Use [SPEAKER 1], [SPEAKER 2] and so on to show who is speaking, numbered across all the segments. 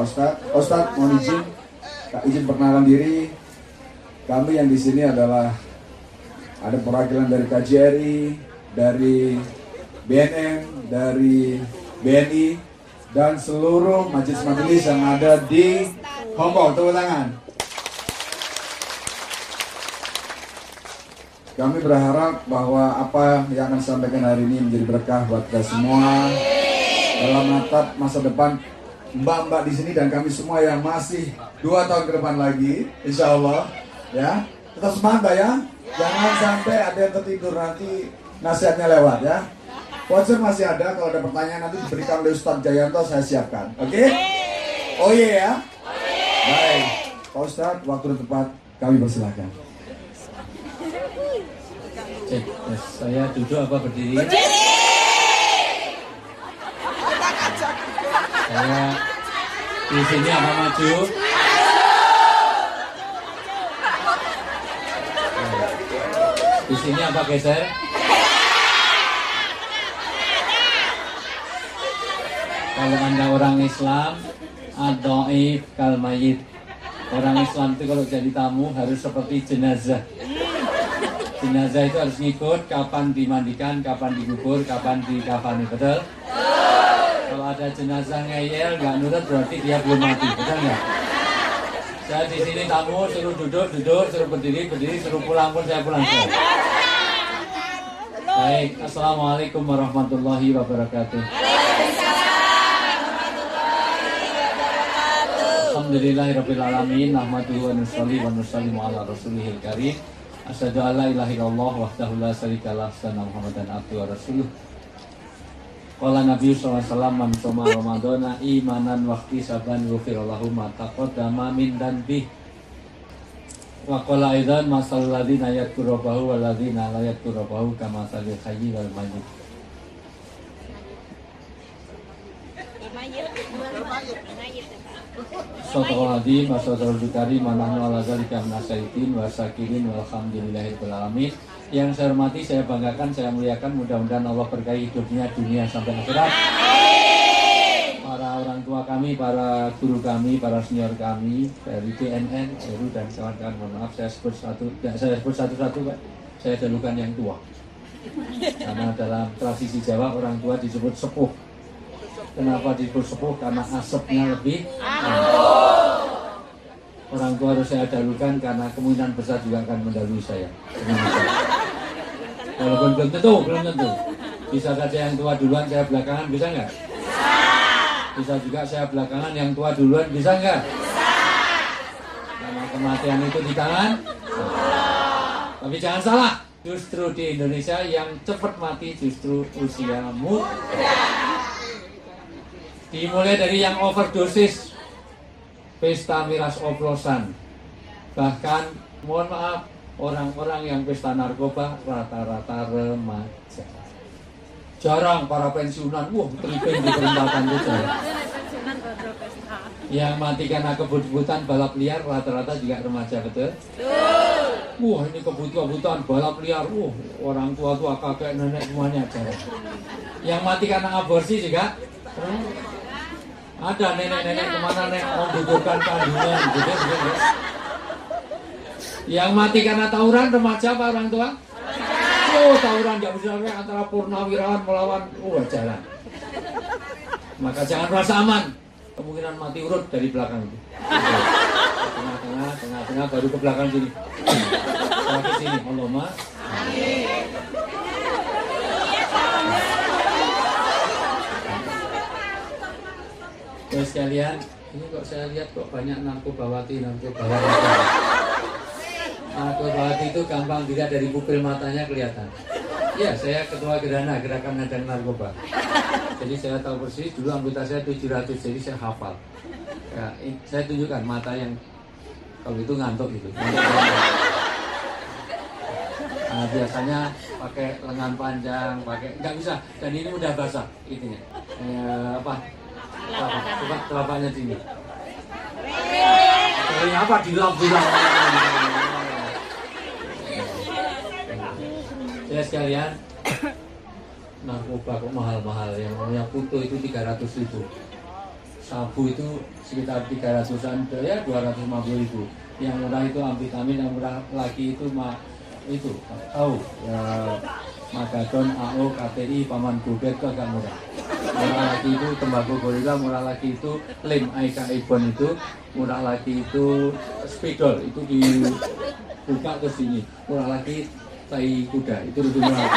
[SPEAKER 1] Ustadz. Ustadz, mohon izin perkenalan diri. Kami yang di sini adalah ada perwakilan dari KJRI, dari BNN, dari BNI, dan seluruh majelis-majelis yang ada di Hong Kong. Tepuk tangan. Kami berharap bahwa apa yang akan disampaikan hari ini menjadi berkah buat kita semua dalam menatap masa depan mbak-mbak di sini dan kami semua yang masih 2 tahun ke depan lagi, insya Allah, ya. Tetap semangat ya. Jangan sampai ada yang tertidur, nanti nasihatnya lewat ya. Voucher masih ada, kalau ada pertanyaan nanti diberikan oleh Ustadz Jayanto, saya siapkan. Oke? Oh iya ya? Baik, Pak Ustadz, waktu tepat kami persilahkan.
[SPEAKER 2] Cek, saya duduk apa berdiri? Saya di sini apa maju? Di sini apa geser? Kalau Anda orang Islam, ad-dhaif kal mayit. Orang Islam itu kalau jadi tamu harus seperti jenazah. Jenazah itu harus ngikut kapan dimandikan, kapan dikubur, kapan dikafani, betul? Kalau ada jenazah ngeyel, nggak nurut berarti dia belum mati, betul nggak? Saya di sini tamu, suruh duduk, suruh berdiri, suruh pulang pun saya pulang. Baik, assalamualaikum warahmatullahi wabarakatuh. Alhamdulillahirabbil alamin, nahmaduhu wa nusalli wa nusallimu ala rasulihil karim. Asyhadu an la ilaha illallah wahdahu la syarikalah wa anna Muhammadan abduhu wa rasuluh. Qala Nabi sallallahu alaihi wasallam, man shoma ramadhana imanan wa ihtisaban ghufira lahu ma taqaddama min dhanbi. Wa qala aidan masalul ladzina yadhkurunahu wal ladzina la yadhkurunahu kama salil hayyi wal mayyit. Sallallahu alaihi wasallam manahnu ala zalika minasyaitin wa sakirin walhamdulillahirabbil alamin. Yang saya hormati, saya banggakan, saya muliakan, mudah-mudahan Allah berkahi hidupnya dunia sampai akhirat. Para orang tua kami, para guru kami, para senior kami dari BNN, Heru dan kawan-kawan, mohon maaf saya sebut satu-satu Pak. Saya dahulukan yang tua. Karena dalam tradisi Jawa orang tua disebut sepuh. Kenapa disebut sepuh? Karena asapnya lebih. Orang tua harus saya dahulukan karena kemungkinan besar juga akan mendahului saya. Walaupun belum tentu. Bisa saja yang tua duluan, saya belakangan, bisa nggak? Bisa juga saya belakangan, yang tua duluan, bisa nggak? Karena kematian itu di tangan. Tapi jangan salah, justru di Indonesia yang cepat mati justru usia muda. Dimulai dari yang overdosis, pesta miras oplosan, bahkan mohon maaf, orang-orang yang pesta narkoba rata-rata remaja. Jarang para pensiunan, terlibat di perempatan itu. Yang mati karena kebut-butan balap liar rata-rata juga remaja, betul? Ini kebut-butan balap liar, orang tua-tua, kakek, nenek semuanya jarang. Yang mati karena aborsi juga. Ada nenek-nenek kemana nek membutuhkan kandungan gitu. Yang mati karena tawuran remaja apa orang tua? Tawuran nggak bisa antara purnawirawan melawan jalan. Maka jangan merasa aman. Kemungkinan mati urut dari belakang itu. Tengah-tengah baru ke belakang sini. Ke sini, Allahumma. Amin. Terus sekalian, ini kok saya lihat kok banyak narkobawati. Narkobawati itu gampang dilihat dari pupil matanya kelihatan. Ya, saya ketua Gerhana, Gerakan Nadang Narkoba. Jadi saya tahu persis, dulu anggota saya 700, jadi saya hafal. Ya, saya tunjukkan mata yang, kalau itu ngantuk gitu. Nah, biasanya pakai lengan panjang, nggak bisa. Dan ini udah basah, itunya. Coba telapaknya sini. Ini apa dilap-dilap? Ya sekalian, narkoba kok mahal-mahal. Yang namanya putu itu 300.000. sabu itu sekitar 300-an, ya 250.000. Yang murah itu amfetamin, yang murah lagi itu itu tahu ya, Magadon, AO, KTI, Paman Gubet itu agak murah. Murah lagi itu tembakau gorila, murah lagi itu lem Aika Ibon itu, murah lagi itu spidol itu dibuka ke sini, murah lagi tai kuda itu lebih murah.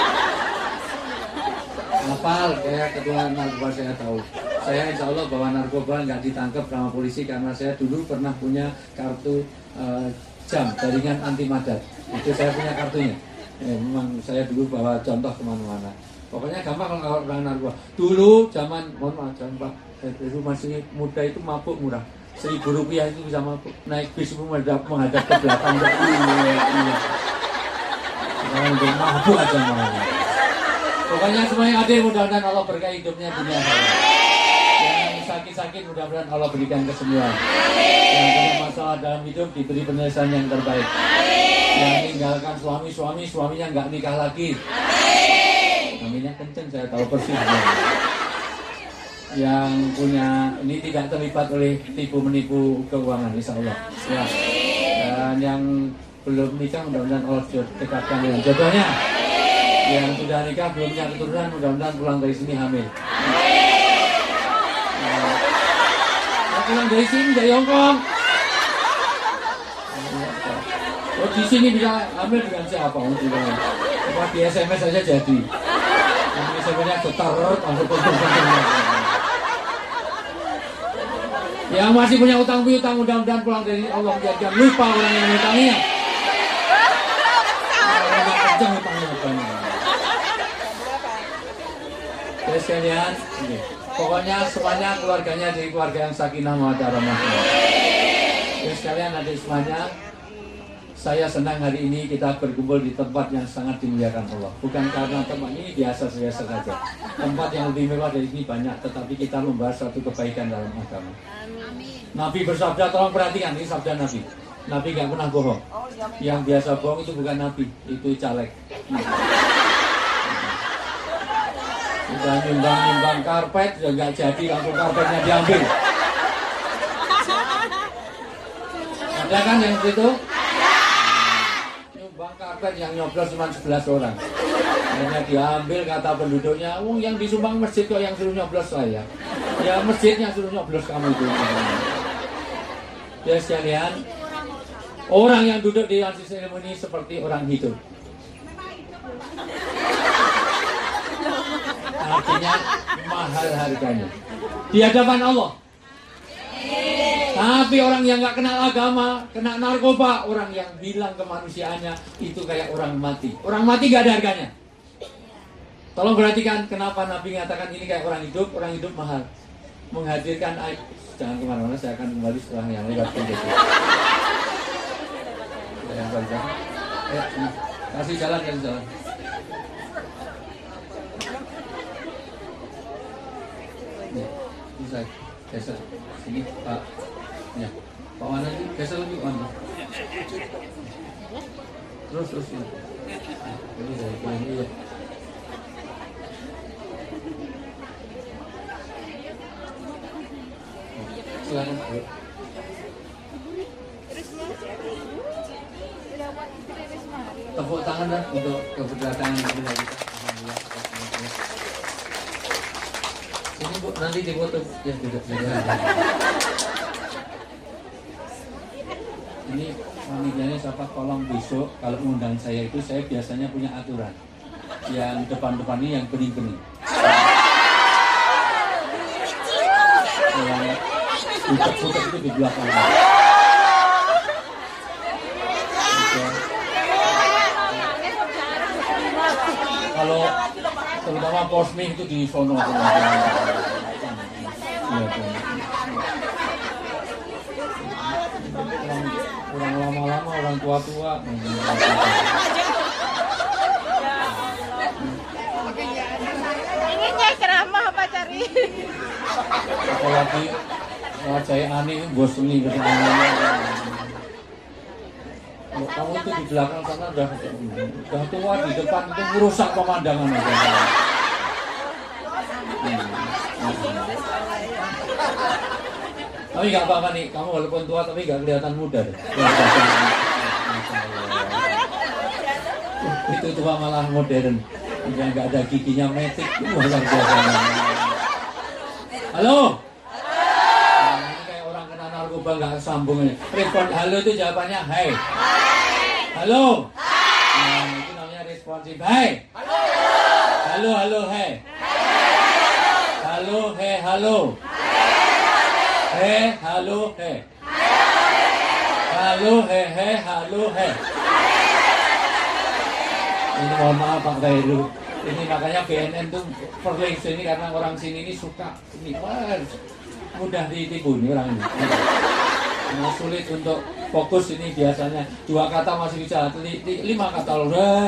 [SPEAKER 2] Hafal, saya ketua narkoba saya tahu. Saya insya Allah bawa narkoba nggak ditangkap sama polisi karena saya dulu pernah punya kartu jam jaringan anti madat. Itu saya punya kartunya. Memang saya dulu bawa contoh kemana-mana. Pokoknya gampang kalau orang narkoba. Dulu zaman, mohon maaf, Pak, saya dulu masih muda itu mabuk murah. Rp1.000 itu bisa mabuk. Naik bis itu menghadap ke belakang. Iya. Sekarang udah mabuk aja malah. Pokoknya semuanya adil, mudah-mudahan Allah berkahi hidupnya dunia akhirat. Yang sakit-sakit mudah-mudahan Allah berikan kesembuhan. Yang punya masalah dalam hidup diberi penyelesaian yang terbaik. Yang meninggalkan suaminya nggak nikah lagi. Aminnya kenceng, saya tahu persis. Yang punya ini tidak terlibat oleh tipu-menipu keuangan, insya Allah. Ya. Dan yang belum nikah mudah-mudahan Allah dekatkan dengan jodohnya. Yang sudah nikah belum punya keturunan mudah-mudahan pulang dari sini hamil. Pulang dari sini dari Hongkong. Oh di sini bisa hamil dengan siapa? Apa di SMS saja jadi. SMS-nya getar langsung penting. Yang masih punya utang piutang mudah-mudahan pulang dari Allah jangan lupa orang yang utangnya. Kenceng utangnya banyak. Ya sekalian, pokoknya semuanya keluarganya jadi keluarga yang sakinah mawaddah warahmah. Ya sekalian adik semuanya, saya senang hari ini kita berkumpul di tempat yang sangat dimuliakan Allah. Bukan karena tempat ini biasa-biasa saja. Tempat yang lebih mewah dari ini banyak, tetapi kita membahas satu kebaikan dalam agama. Nabi bersabda, tolong perhatikan, ini sabda Nabi. Nabi gak pernah bohong. Yang biasa bohong itu bukan Nabi, itu caleg. Udah nyumbang karpet, ya nggak jadi, langsung karpetnya diambil. Ada kan yang begitu? Nyumbang karpet yang nyoblos cuma 11 orang. Hanya diambil kata penduduknya, yang disumbang masjid kok yang suruh nyoblos saya. Ya masjidnya suruh nyoblos kamu itu. Ya sekalian, orang yang duduk di majelis ilmu ini seperti orang hidup. Artinya mahal harganya di hadapan Allah. Tapi orang yang gak kenal agama, kena narkoba, orang yang bilang kemanusiaannya itu kayak orang mati. Orang mati gak ada harganya. Tolong perhatikan kenapa Nabi mengatakan ini kayak orang hidup mahal. Menghadirkan air. Jangan kemana-mana, saya akan kembali setelah yang lewat penjelasan. Kasih jalan. Bisa geser sini Pak. Ya, Pak mana itu geser lebih mana? Terus ini. Ini saya ini ya. Silakan. Tepuk tangan dah untuk keberdatangan kita. Ini Bu, nanti difoto ya duduk saja. Ini panitianya siapa tolong besok kalau mengundang saya itu saya biasanya punya aturan. Yang depan-depan ini yang bening-bening. Yang butek-butek itu di belakang. Kalau terutama posmi itu di sono. Orang lama-lama, orang tua-tua.
[SPEAKER 3] Inginnya ceramah apa cari?
[SPEAKER 2] Apalagi wajahnya aneh, bos ini. Kalau kamu itu di belakang sana udah tua, di depan itu merusak pemandangan aja. Tapi nggak apa-apa nih, kamu walaupun tua tapi nggak kelihatan muda deh. Itu tua malah modern, yang nggak ada giginya metik, luar biasa. Halo? Nah, ini kayak orang kena narkoba nggak sambung ini. Respon halo itu jawabannya hai. Halo? Nah, itu namanya responsif. Hai. Halo, halo, hai. Halo, hai, halo. Hai, halo, hai. Halo, hai, halo, hai. Ini mohon maaf Pak Khairul. Ini makanya BNN tuh perling sini karena orang sini ini suka ini mudah ditipu nih orang ini. Nah, sulit untuk fokus ini biasanya 2 kata masih bisa 5 kata loh.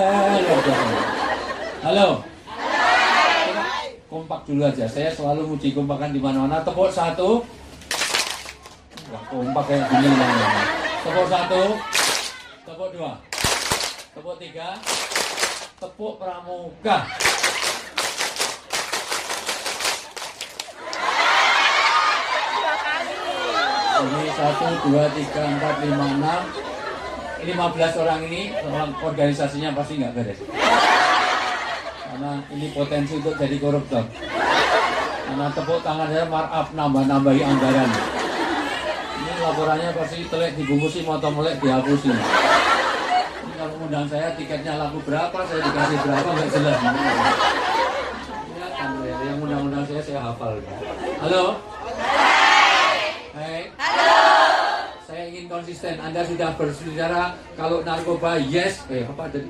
[SPEAKER 2] Halo. Kompak dulu aja. Saya selalu muji kompakan di mana-mana. Tepuk 1. Enggak kompak kayak gini namanya. Tepuk 1. Tepuk 2. Tepuk 3. Tepuk pramuka. Ini 1, 2, 3, 4, 5, 6 15 orang ini organisasinya pasti nggak beres. Karena ini potensi untuk jadi koruptor. Karena tepuk tangan saya markup nambah-nambahi anggaran. Ini laporannya pasti telek dibungkusi, motor melek dihapusin. Kalau undang saya tiketnya laku berapa, saya dikasih berapa, nggak jelas. Ya kan, yang undang-undang saya hafal. Halo? Hai. Halo. Saya ingin konsisten. Anda sudah berbicara kalau narkoba yes, apa tadi?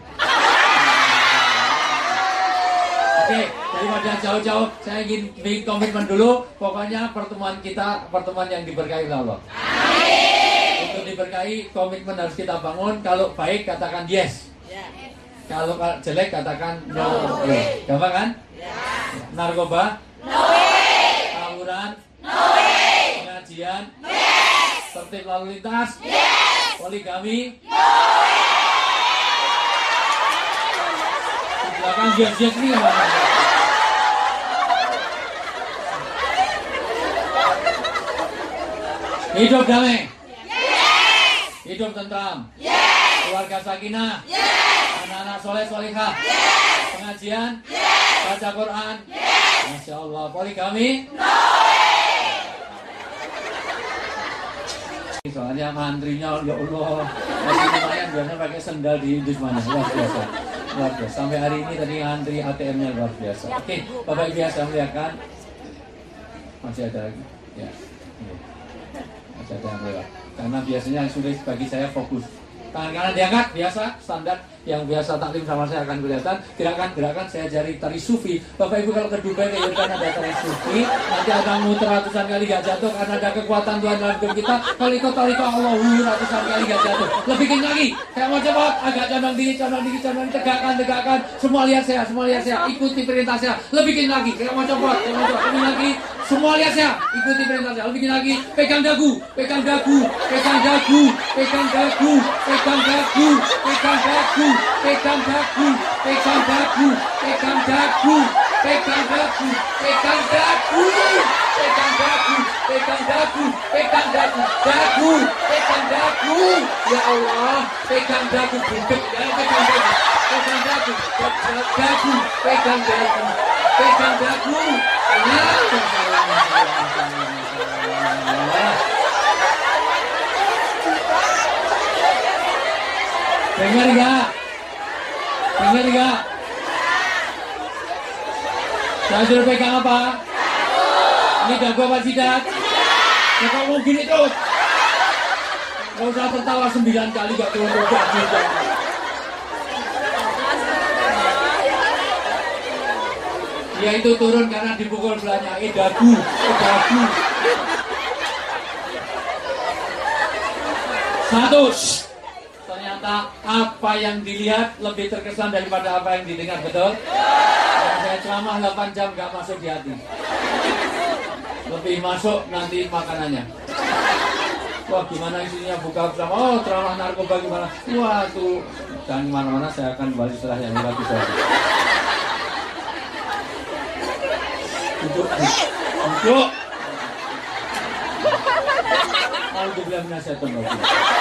[SPEAKER 2] Oke, daripada jauh-jauh, saya ingin bikin komitmen dulu. Pokoknya pertemuan kita, pertemuan yang diberkahi oleh Allah. Untuk diberkahi, komitmen harus kita bangun. Kalau baik, katakan yes. Kalau jelek, katakan no. Gampang kan? Narkoba? No way. Tawuran? No way. Pengajian? Yes. Tertib lalu lintas? Yes. Poligami? No way. Di belakang yes nih gimana? Hidup damai? Hidup tentram? Yes. Keluarga sakinah? Yes. Anak-anak soleh solihah? Yes. Pengajian? Yes. Baca Quran? Yes. Masya Allah. Poligami? No. Soalnya mantrinya ya Allah masih lumayan, biasanya pakai sendal di indus mana, luar biasa. Luar biasa. Sampai hari ini tadi antri ATM-nya luar biasa. Oke, Bapak Ibu saya melihatkan masih ada lagi. Ya. Masih ada yang lewat. Karena biasanya yang sulit bagi saya fokus. Tangan kanan diangkat, biasa, standar. Yang biasa taklim sama saya akan kelihatan. Gerakan saya jari tari sufi. Bapak Ibu kalau ke Dubai ke Yordan ada tari sufi, nanti ada muter ratusan kali gak jatuh karena ada kekuatan Tuhan dalam hidup kita. Kalau ikut tari Allahu ratusan kali gak jatuh. Lebih kencang lagi. Saya mau coba agak condong diri, tegakkan. Semua lihat saya. Ikuti perintah saya. Lebih kencang lagi. Saya mau coba. Lebih lagi. Semua lihat saya. Ikuti perintah saya. Lebih kencang lagi. Pegang dagu. Ya Allah, pegang dagu budek, pegang dagu, pegang dagu. Dengar gak? Saya suruh pegang apa? Ini dagu apa jidat? Ya kalau gini terus. Gak usah tertawa 9 kali gak turun jidat. Ya itu turun karena dipukul belanya. Dagu. Satu. Ternyata apa yang dilihat lebih terkesan daripada apa yang didengar, betul? Saya ceramah 8 jam gak masuk di hati. Lebih masuk nanti makanannya. Wah gimana isinya buka bersama. Oh ceramah narkoba gimana. Wah tuh. Dan mana-mana saya akan kembali setelah yang lewat itu. Duduk. Alhamdulillah minasyaitonir rajim.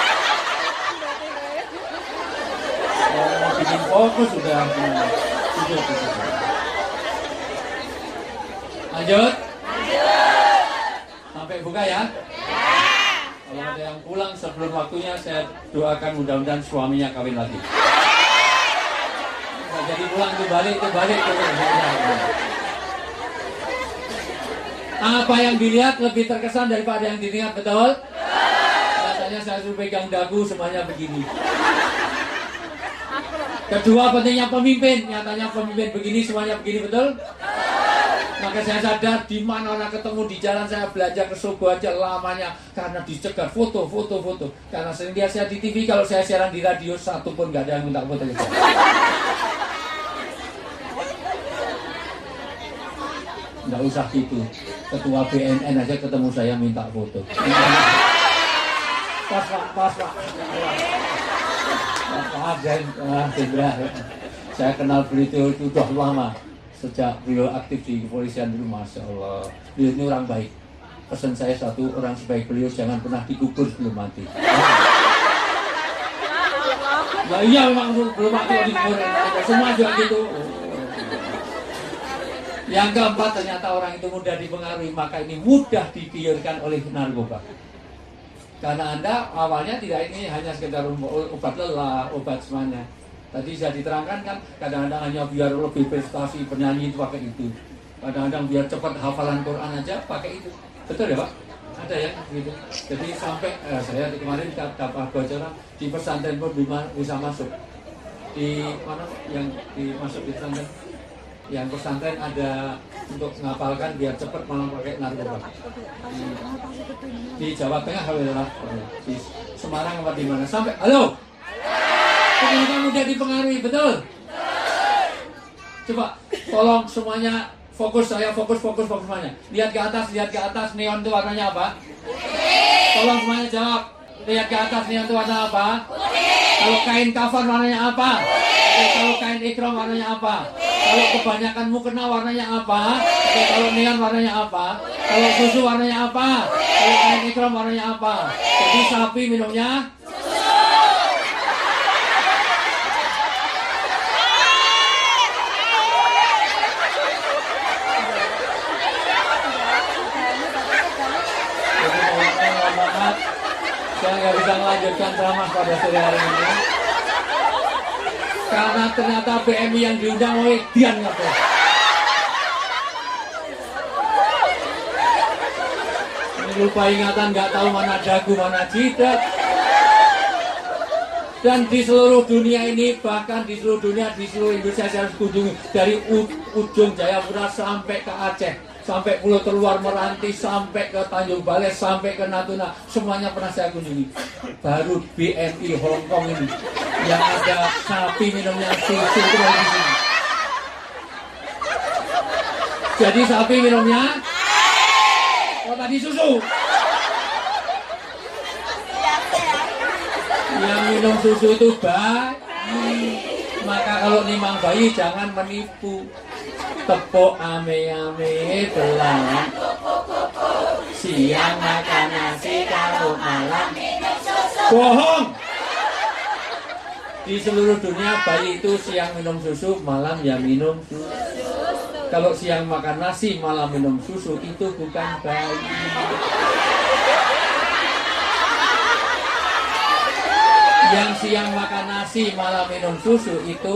[SPEAKER 2] Mau bikin fokus sudah. Lanjut. Sampai buka ya. Kalau ada yang pulang sebelum waktunya, saya doakan mudah-mudahan suaminya kawin lagi. Jadi pulang itu balik. Apa yang dilihat lebih terkesan daripada yang dilihat, betul? Katanya saya suruh pegang dagu semuanya begini. Kedua, pentingnya pemimpin. Nyatanya pemimpin begini, semuanya begini, betul? Maka saya sadar di mana orang ketemu di jalan, saya belajar ke Sogo aja lamanya karena dicegat foto. Karena sering lihat saya di TV, kalau saya siaran di radio satu pun nggak ada yang minta foto. Nggak usah gitu. Ketua BNN aja ketemu saya minta foto. Pas pak. Maaf Gendra. Saya kenal beliau itu sudah lama. Sejak beliau aktif di kepolisian dulu, Masya Allah. Beliau ini orang baik. Pesan saya satu, orang sebaik beliau jangan pernah dikubur sebelum mati. Nah iya memang belum mati dikubur. Semua juga gitu. Yang keempat, ternyata orang itu mudah dipengaruhi, maka ini mudah digiurkan oleh narkoba. Karena Anda awalnya tidak ini hanya sekedar obat lelah, obat semuanya. Tadi sudah diterangkan kan, kadang-kadang hanya biar lebih prestasi penyanyi itu pakai itu. Kadang-kadang biar cepat hafalan Quran aja pakai itu. Betul ya Pak? Ada ya gitu. Jadi sampai saya kemarin dapat bocoran di pesantren pun bisa masuk. Di mana yang masuk di pesantren? Yang pesantren ada untuk ngapalkan biar cepat malah pakai narkoba. Di Jawa Tengah alhamdulillah, di Semarang apa di mana sampai halo. Ternyata mudah dipengaruhi, betul? Coba tolong semuanya fokus, saya fokus semuanya. Lihat ke atas, neon itu warnanya apa? Tolong semuanya jawab. Lihat ke atas, neon itu warna apa? Kalau kain kafan warnanya apa? Kalau kain ikram warnanya apa? Kalau kebanyakan mukena warnanya apa? Kalau neon warnanya apa? Kalau susu warnanya apa? Kalau kain ikram warnanya apa? Jadi sapi minumnya saya nggak bisa melanjutkan ceramah pada sore hari ini karena ternyata BMI yang diundang oleh Dian ngapain. Ini lupa ingatan, nggak tahu mana dagu mana jidat. Dan di seluruh dunia ini, bahkan di seluruh dunia, di seluruh Indonesia saya harus kunjungi dari ujung Jayapura sampai ke Aceh, sampai Pulau Terluar Meranti, sampai ke Tanjung Balai, sampai ke Natuna, semuanya pernah saya kunjungi. Baru BMI Hongkong ini yang ada sapi minumnya susu itu dari sini. Jadi sapi minumnya tadi susu. Yang minum susu itu bayi. Maka kalau nimang bayi jangan menipu. Tepuk ame-ame belang. Siang makan nasi, kalau malam minum susu. Bohong. Di seluruh dunia bayi itu siang minum susu, malam ya minum susu. Kalau siang makan nasi, malam minum susu, itu bukan bayi. Yang siang makan nasi, malam minum susu, itu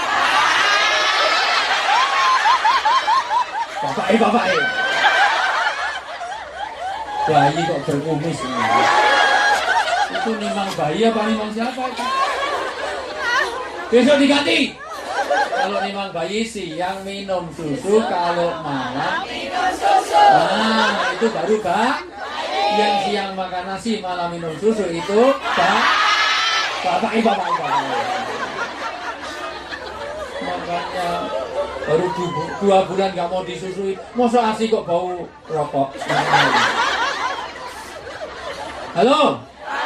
[SPEAKER 2] bapak. Bayi kok berkumis ini. Itu nimang bayi apa nimang siapa itu? Besok diganti. Kalau nimang bayi siang minum susu, kalau malam minum susu. Nah, itu baru yang siang makan nasi, malam minum susu, itu bapak. Makanya baru 2 bulan gak mau disusui, masa asik kok bau rokok. Halo.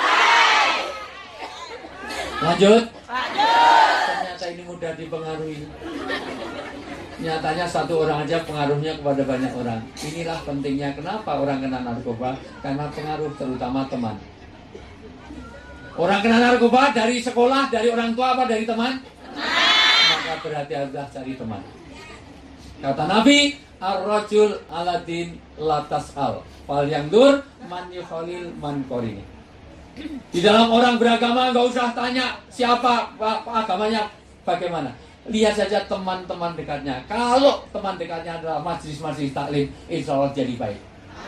[SPEAKER 2] Lanjut. Ternyata ini mudah dipengaruhi. Nyatanya satu orang aja pengaruhnya kepada banyak orang. Inilah pentingnya kenapa orang kena narkoba, karena pengaruh terutama teman. Orang kena narkoba dari sekolah, dari orang tua apa dari teman? Maka berhati-hatilah cari teman. Kata Nabi, ar-rajul aladin latas al fal yangdur man yukhalil man korini. Di dalam orang beragama nggak usah tanya siapa agamanya bagaimana. Lihat saja teman-teman dekatnya. Kalau teman dekatnya adalah majelis-majelis taklim, insya Allah jadi baik.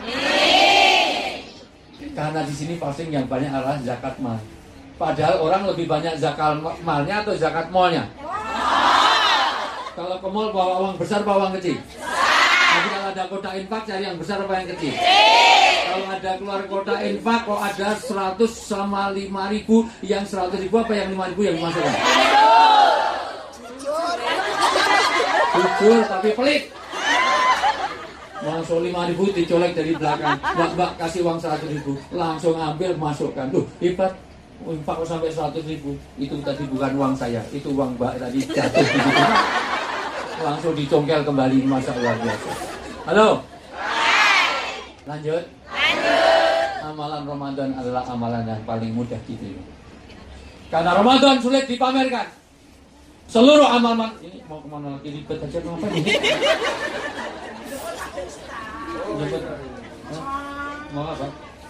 [SPEAKER 2] Karena di sini posting yang banyak adalah zakat mal. Padahal orang lebih banyak zakat malnya atau zakat malnya. Kalau ke mall bawa uang besar, bawa uang kecil. Jadi kalau ada kotak infak cari yang besar apa yang kecil. Kalau ada keluar kotak infak, kok ada 100 sama 5.000, yang 100.000 apa yang 5.000 yang dimasukkan? Jujur tapi pelit. Langsung 5.000 dicolek dari belakang. Mbak kasih uang 100.000, langsung ambil masukkan. Tuh hebat. Infak kok sampai 100.000. Itu tadi bukan uang saya, itu uang Mbak tadi jatuh di situ. Langsung dicongkel kembali, masa luar biasa. Halo. Lanjut. Amalan Ramadan adalah amalan yang paling mudah diterima. Karena Ramadan sulit dipamerkan. Seluruh amal ini mau kemana lagi, ribet aja kenapa ini? Jemput. Mau apa?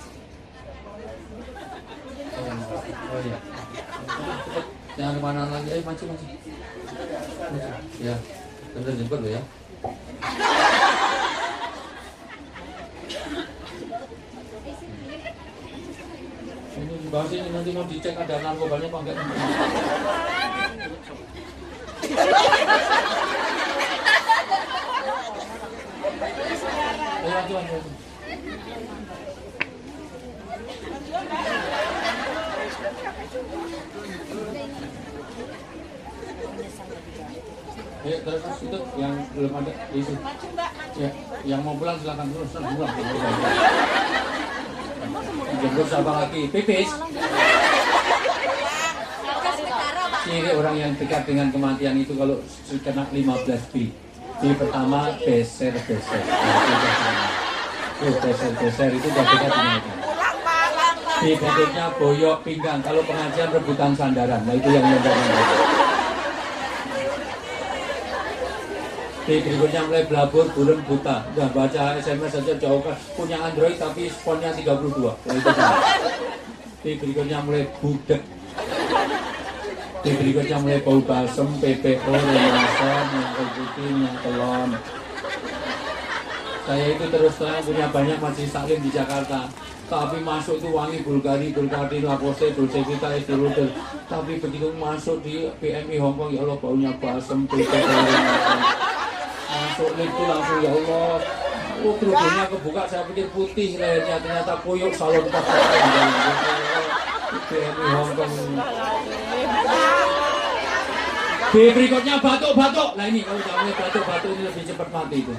[SPEAKER 2] Oh iya. Jangan kemana lagi, ayo mancing. Ya, bentar jemput lo ya. Ini di bawah sini nanti mau dicek ada narkobanya apa enggak. Ayo maju. Ya, terus itu yang belum ada isi. Ya, yang mau pulang silakan terus pulang. Jemput siapa lagi? Pipis. Ciri orang yang dekat dengan kematian itu kalau kena 15 B. B pertama beser. Beser itu udah dekat dengan itu. B berikutnya boyok pinggang. Kalau pengajian rebutan sandaran. Nah itu yang mendadak. B berikutnya mulai belabur, bulan buta. Udah baca SMS saja jauh kan. Punya Android tapi sponnya 32. Nah, itu B berikutnya mulai budek. B berikutnya mulai bau balsem, PPO, remasan, yang putih, yang telon. Saya itu terus terang punya banyak majelis taklim di Jakarta. Tapi masuk itu wangi Bulgari, Lacoste, Dolce Vita, Estée Lauder. Tapi begitu masuk di PMI Hongkong, ya Allah baunya balsem, PPO, remasan. Masuk itu langsung ya Allah. Oh kerudungnya kebuka, saya pikir putih lehernya, ternyata koyok salon pasar. PMI Hongkong. B berikutnya batuk-batuk. Nah ini kalau udah mulai batuk-batuk ini lebih cepat mati itu.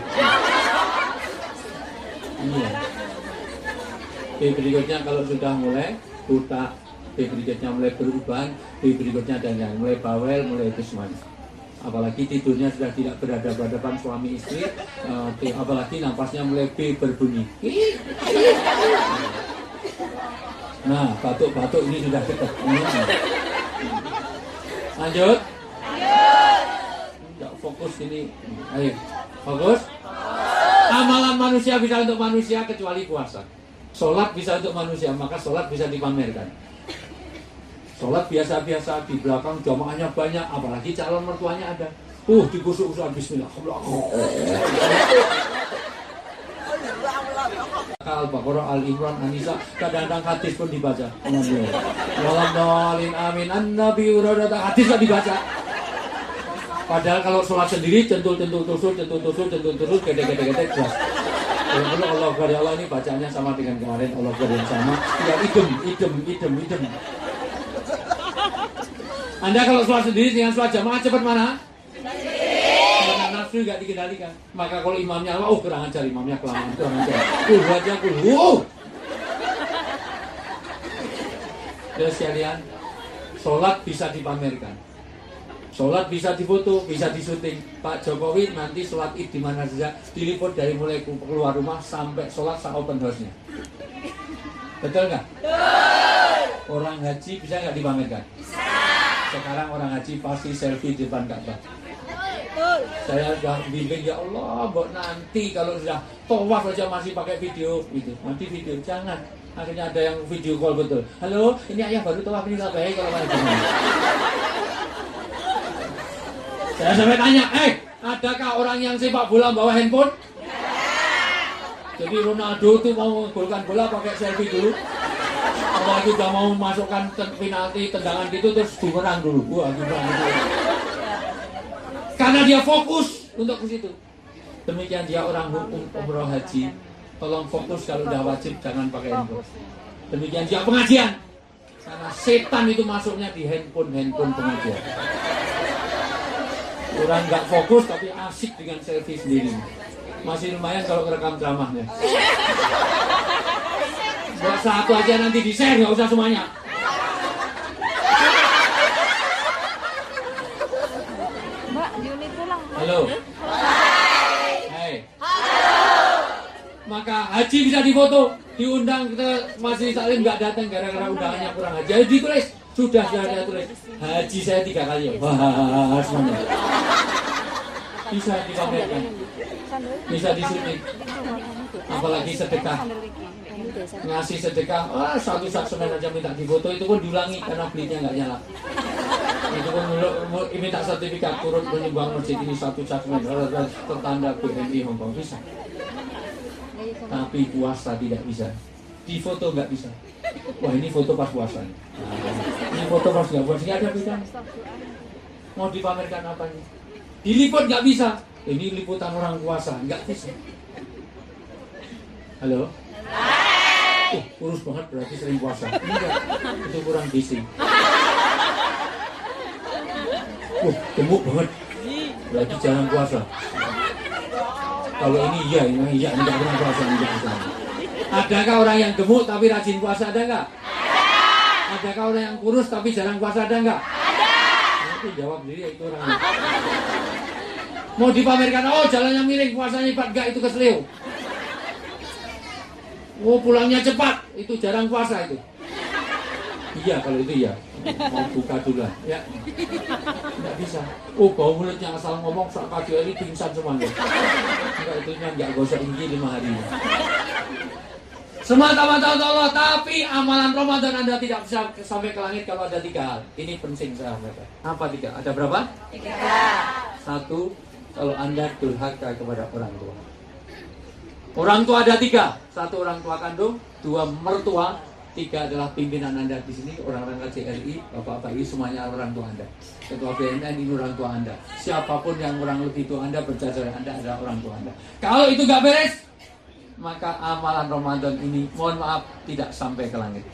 [SPEAKER 2] Iya. B berikutnya kalau sudah mulai buta, B berikutnya mulai berubah, B berikutnya dan yang mulai bawel, mulai itu semuanya. Apalagi tidurnya sudah tidak berhadapan-hadapan suami istri, apalagi napasnya mulai B berbunyi. Nah, batuk-batuk ini sudah dekat. Lanjut. Tidak fokus ini. Ayo, fokus. Amalan manusia bisa untuk manusia kecuali puasa. Sholat bisa untuk manusia, maka sholat bisa dipamerkan. Sholat biasa-biasa di belakang jamaahnya banyak, apalagi calon mertuanya ada. Digusuk-gusuk bismillah. Al-Baqarah, Al-Imran, An-Nisa, kadang-kadang hadis pun dibaca. Walhamdulillah, amin. An-Nabi udah hadis tak dibaca. Padahal kalau sholat sendiri centul tusuk, gede jelas. Kalau Allah Akbar ya Allah ini bacaannya sama dengan kemarin, Allah Akbar yang sama. Tidak idem. Anda kalau sholat sendiri dengan sholat jamaah cepat mana? Karena nafsu nggak dikendalikan. Maka kalau imamnya kurang ajar, imamnya kelamaan, kurang ajar. Wajah Terus sekalian, sholat bisa dipamerkan. Sholat bisa difoto, bisa disuting. Pak Jokowi nanti sholat id di mana saja, diliput dari mulai keluar rumah sampai sholat sa open house-nya. Betul nggak? Orang haji bisa nggak dipamerkan? Bisa. Sekarang orang haji pasti selfie di depan Ka'bah. Saya sudah bimbing, ya Allah, mbok nanti kalau sudah tawaf aja masih pakai video gitu. Nanti video jangan. Akhirnya ada yang video call betul. Halo, ini ayah baru tawaf ini baik kalau mana. Saya sampai tanya, adakah orang yang sepak bola bawa handphone? Jadi Ronaldo tuh mau golkan bola pakai selfie dulu. Kalau itu udah mau masukkan penalti tendangan gitu terus bumerang dulu. Wah, bumerang gitu. Karena dia fokus untuk ke situ. Demikian dia orang umroh haji. Tolong fokus kalau udah wajib jangan pakai handphone. Demikian dia pengajian. Karena setan itu masuknya di handphone pengajian. Orang nggak fokus tapi asik dengan selfie sendiri. Masih lumayan kalau rekam ceramahnya. Buat satu aja nanti di share, nggak usah semuanya.
[SPEAKER 3] Mbak, Yuni pulang.
[SPEAKER 2] Halo. Hai. Maka haji bisa difoto, diundang kita masih saling nggak datang gara-gara undangannya kurang haji. Jadi ditulis, sudah saya tulis. Haji saya 3 kali. Wah, semuanya. Bisa dipamerkan, bisa disuntik. Apalagi sedekah. Ngasih sedekah, satu saksemen aja minta difoto, itu pun diulangi karena pelitnya nggak nyala. Itu pun minta sertifikat turut menyumbang masjid ini satu saksemen tertanda BNI Hongkong bisa. Tapi puasa tidak bisa. Di foto nggak bisa. Wah, ini foto pas puasa. Ini foto pas nggak puasa, nggak ada beda. Mau dipamerkan apa nih? Diliput nggak bisa. Ini liputan orang puasa, nggak bisa. Halo. Kurus banget berarti sering puasa. Enggak, itu kurang gizi. Gemuk banget berarti jarang puasa. Kalau ini iya, enggak pernah puasa, enggak. Adakah orang yang gemuk tapi rajin puasa, ada enggak? Adakah orang yang kurus tapi jarang puasa, ada enggak? Itu jawab diri, itu orangnya. Mau dipamerkan, jalannya miring, puasanya hebat, enggak, itu keselio. Pulangnya cepat, itu jarang puasa itu. Iya, kalau itu ya. Mau buka dulu ya. Nggak bisa. Bau mulutnya asal ngomong sak kaki ini pingsan semuanya. Enggak, itunya nggak gosok tinggi 5 hari. Semata-mata untuk Allah, tapi amalan Ramadan Anda tidak bisa sampai ke langit kalau ada 3 hal. Ini penting saya sampaikan. Apa 3? Ada berapa? 3. 1, kalau Anda durhaka kepada orang tua. Orang tua ada 3, 1 orang tua kandung, 2 mertua, 3 adalah pimpinan Anda di sini, orang-orang KJRI, bapak-bapak ini semuanya orang tua Anda. Ketua BNN ini orang tua Anda. Siapapun yang kurang lebih tua Anda, berjasa Anda adalah orang tua Anda. Kalau itu gak beres, maka amalan Ramadan ini, mohon maaf, tidak sampai ke langit.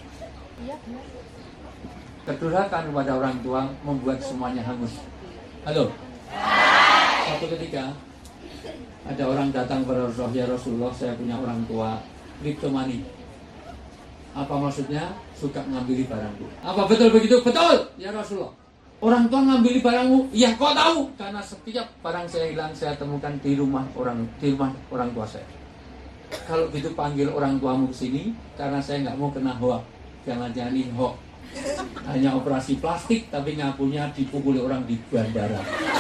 [SPEAKER 2] Kedurhakaan kepada orang tua membuat semuanya hangus. Halo. Satu ketika ada orang datang kepada Rasulullah, ya Rasulullah, saya punya orang tua kleptomani. Apa maksudnya? Suka ngambil barangku. Apa betul begitu? Betul, ya Rasulullah. Orang tua ngambil barangmu? Iya, kok tahu? Karena setiap barang saya hilang saya temukan di rumah orang tua saya. Kalau gitu panggil orang tuamu ke sini, karena saya nggak mau kena hoak. Jangan-jangan ini hoak. Hanya operasi plastik, tapi ngakunya dipukuli orang di bandara.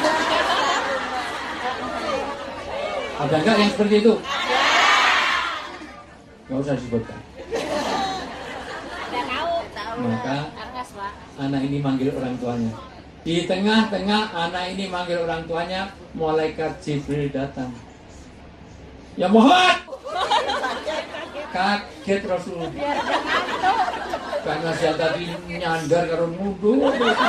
[SPEAKER 2] Ada nggak yang seperti itu? Nggak usah disebutkan. Maka anak ini manggil orang tuanya. Di tengah-tengah anak ini manggil orang tuanya, malaikat Jibril datang. Ya Muhammad! Kaget Rasul. Karena saya tadi nyandar karo mundur.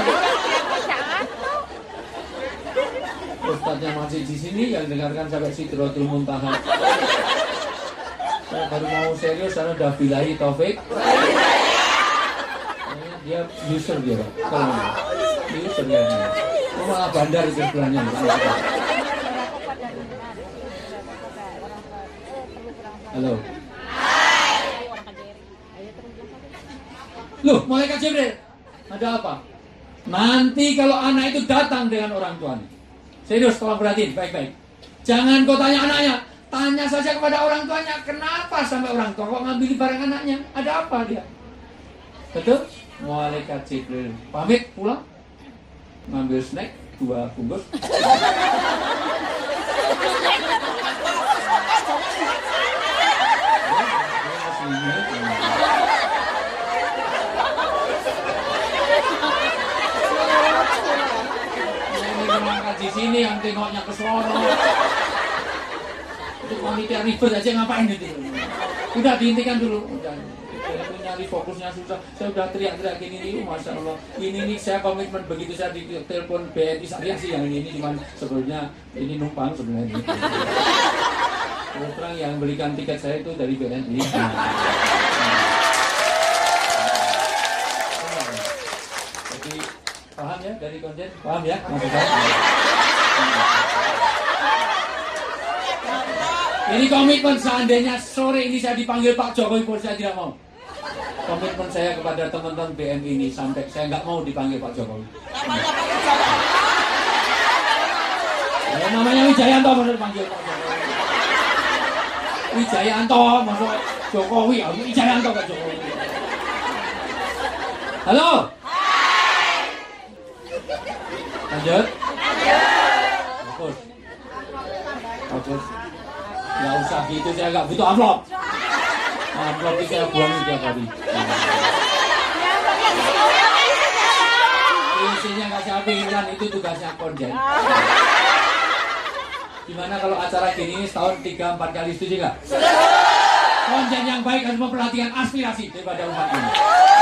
[SPEAKER 2] Ustadznya masih di sini, yang dengarkan sampai Sidratul Muntaha. Saya baru mau serius, karena udah bilahi taufik. Dia user dia, kalau user dia. Malah bandar itu sebelahnya. Halo. Loh, malaikat Jibril, ada apa? Nanti kalau anak itu datang dengan orang tuanya. Serius, tolong perhatiin baik-baik. Jangan kau tanya anaknya, tanya saja kepada orang tuanya, kenapa sampai orang tua kok ngambil barang anaknya? Ada apa dia? Betul? Malaikat Jibril pamit pulang, ngambil snack 2 bungkus. Berangkat di sini yang tengoknya ke sono. Itu panitia ribet aja ngapain itu? Udah dihentikan dulu. Udah. Nyari fokusnya susah. Saya udah teriak-teriak gini nih, masya Allah. Ini nih saya komitmen begitu saya di telepon BNI Syariah sih yang ini cuman sebelumnya ini numpang sebenarnya. Terus terang yang belikan tiket saya itu dari BNI. Jadi paham ya dari konten? Paham ya maksudnya? Ini komitmen seandainya sore ini saya dipanggil Pak Jokowi pun saya tidak mau. Komitmen saya kepada teman-teman BNI ini sampai saya nggak mau dipanggil Pak Jokowi. Namanya Wijayanto mau dipanggil Pak Jokowi. Wijayanto masuk Jokowi, Wijayanto Pak Jokowi. Halo. Lanjut. Fokus. Fokus. Nggak usah gitu, saya nggak butuh amplop. Amplop itu saya buang setiap hari. Isinya nggak saya pikiran, itu tugasnya konjen. Gimana kalau acara gini setahun 3-4 kali, setuju nggak? Konjen yang baik harus memperhatikan aspirasi daripada umat ini.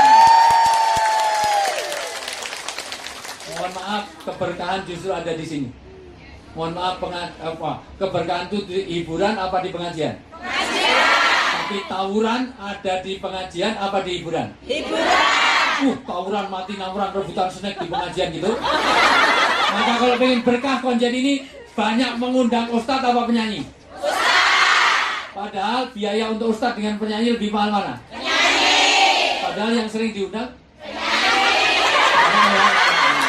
[SPEAKER 2] Mohon maaf, keberkahan justru ada di sini. Mohon maaf, keberkahan itu di hiburan apa di pengajian? Tapi tawuran ada di pengajian apa di hiburan? Hiburan. Tawuran mati nawuran rebutan snack di pengajian gitu. Maka kalau pengen berkah konjen ini banyak mengundang ustadz apa penyanyi? Ustadz. Padahal biaya untuk ustadz dengan penyanyi lebih mahal mana? Penyanyi. Padahal yang sering diundang? Penyanyi.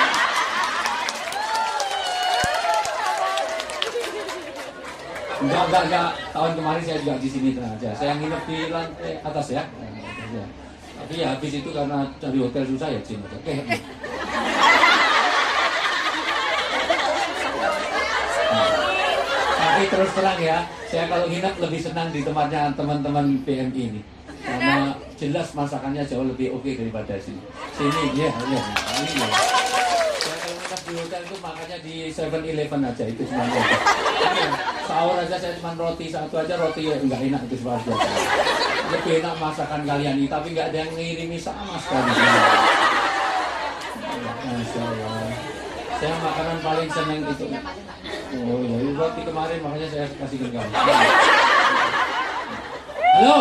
[SPEAKER 2] Enggak. Tahun kemarin saya juga di sini aja. Saya nginep di lantai atas ya. Tapi ya habis itu karena cari hotel susah ya sini. Oke. Tapi terus terang ya, saya kalau nginep lebih senang di tempatnya teman-teman PMI ini. Karena jelas masakannya jauh lebih oke daripada sini. Sini ya. Ini ya. Di hotel itu makanya di 7-Eleven aja itu cuma roti. Sahur aja saya cuma roti satu aja, roti ya enggak enak itu sebab lebih enak masakan kalian ini, tapi nggak ada yang ngirimi sama sekali. Masya Allah. Saya makanan paling seneng itu. Oh ya, roti kemarin makanya saya kasih ke kamu. Halo.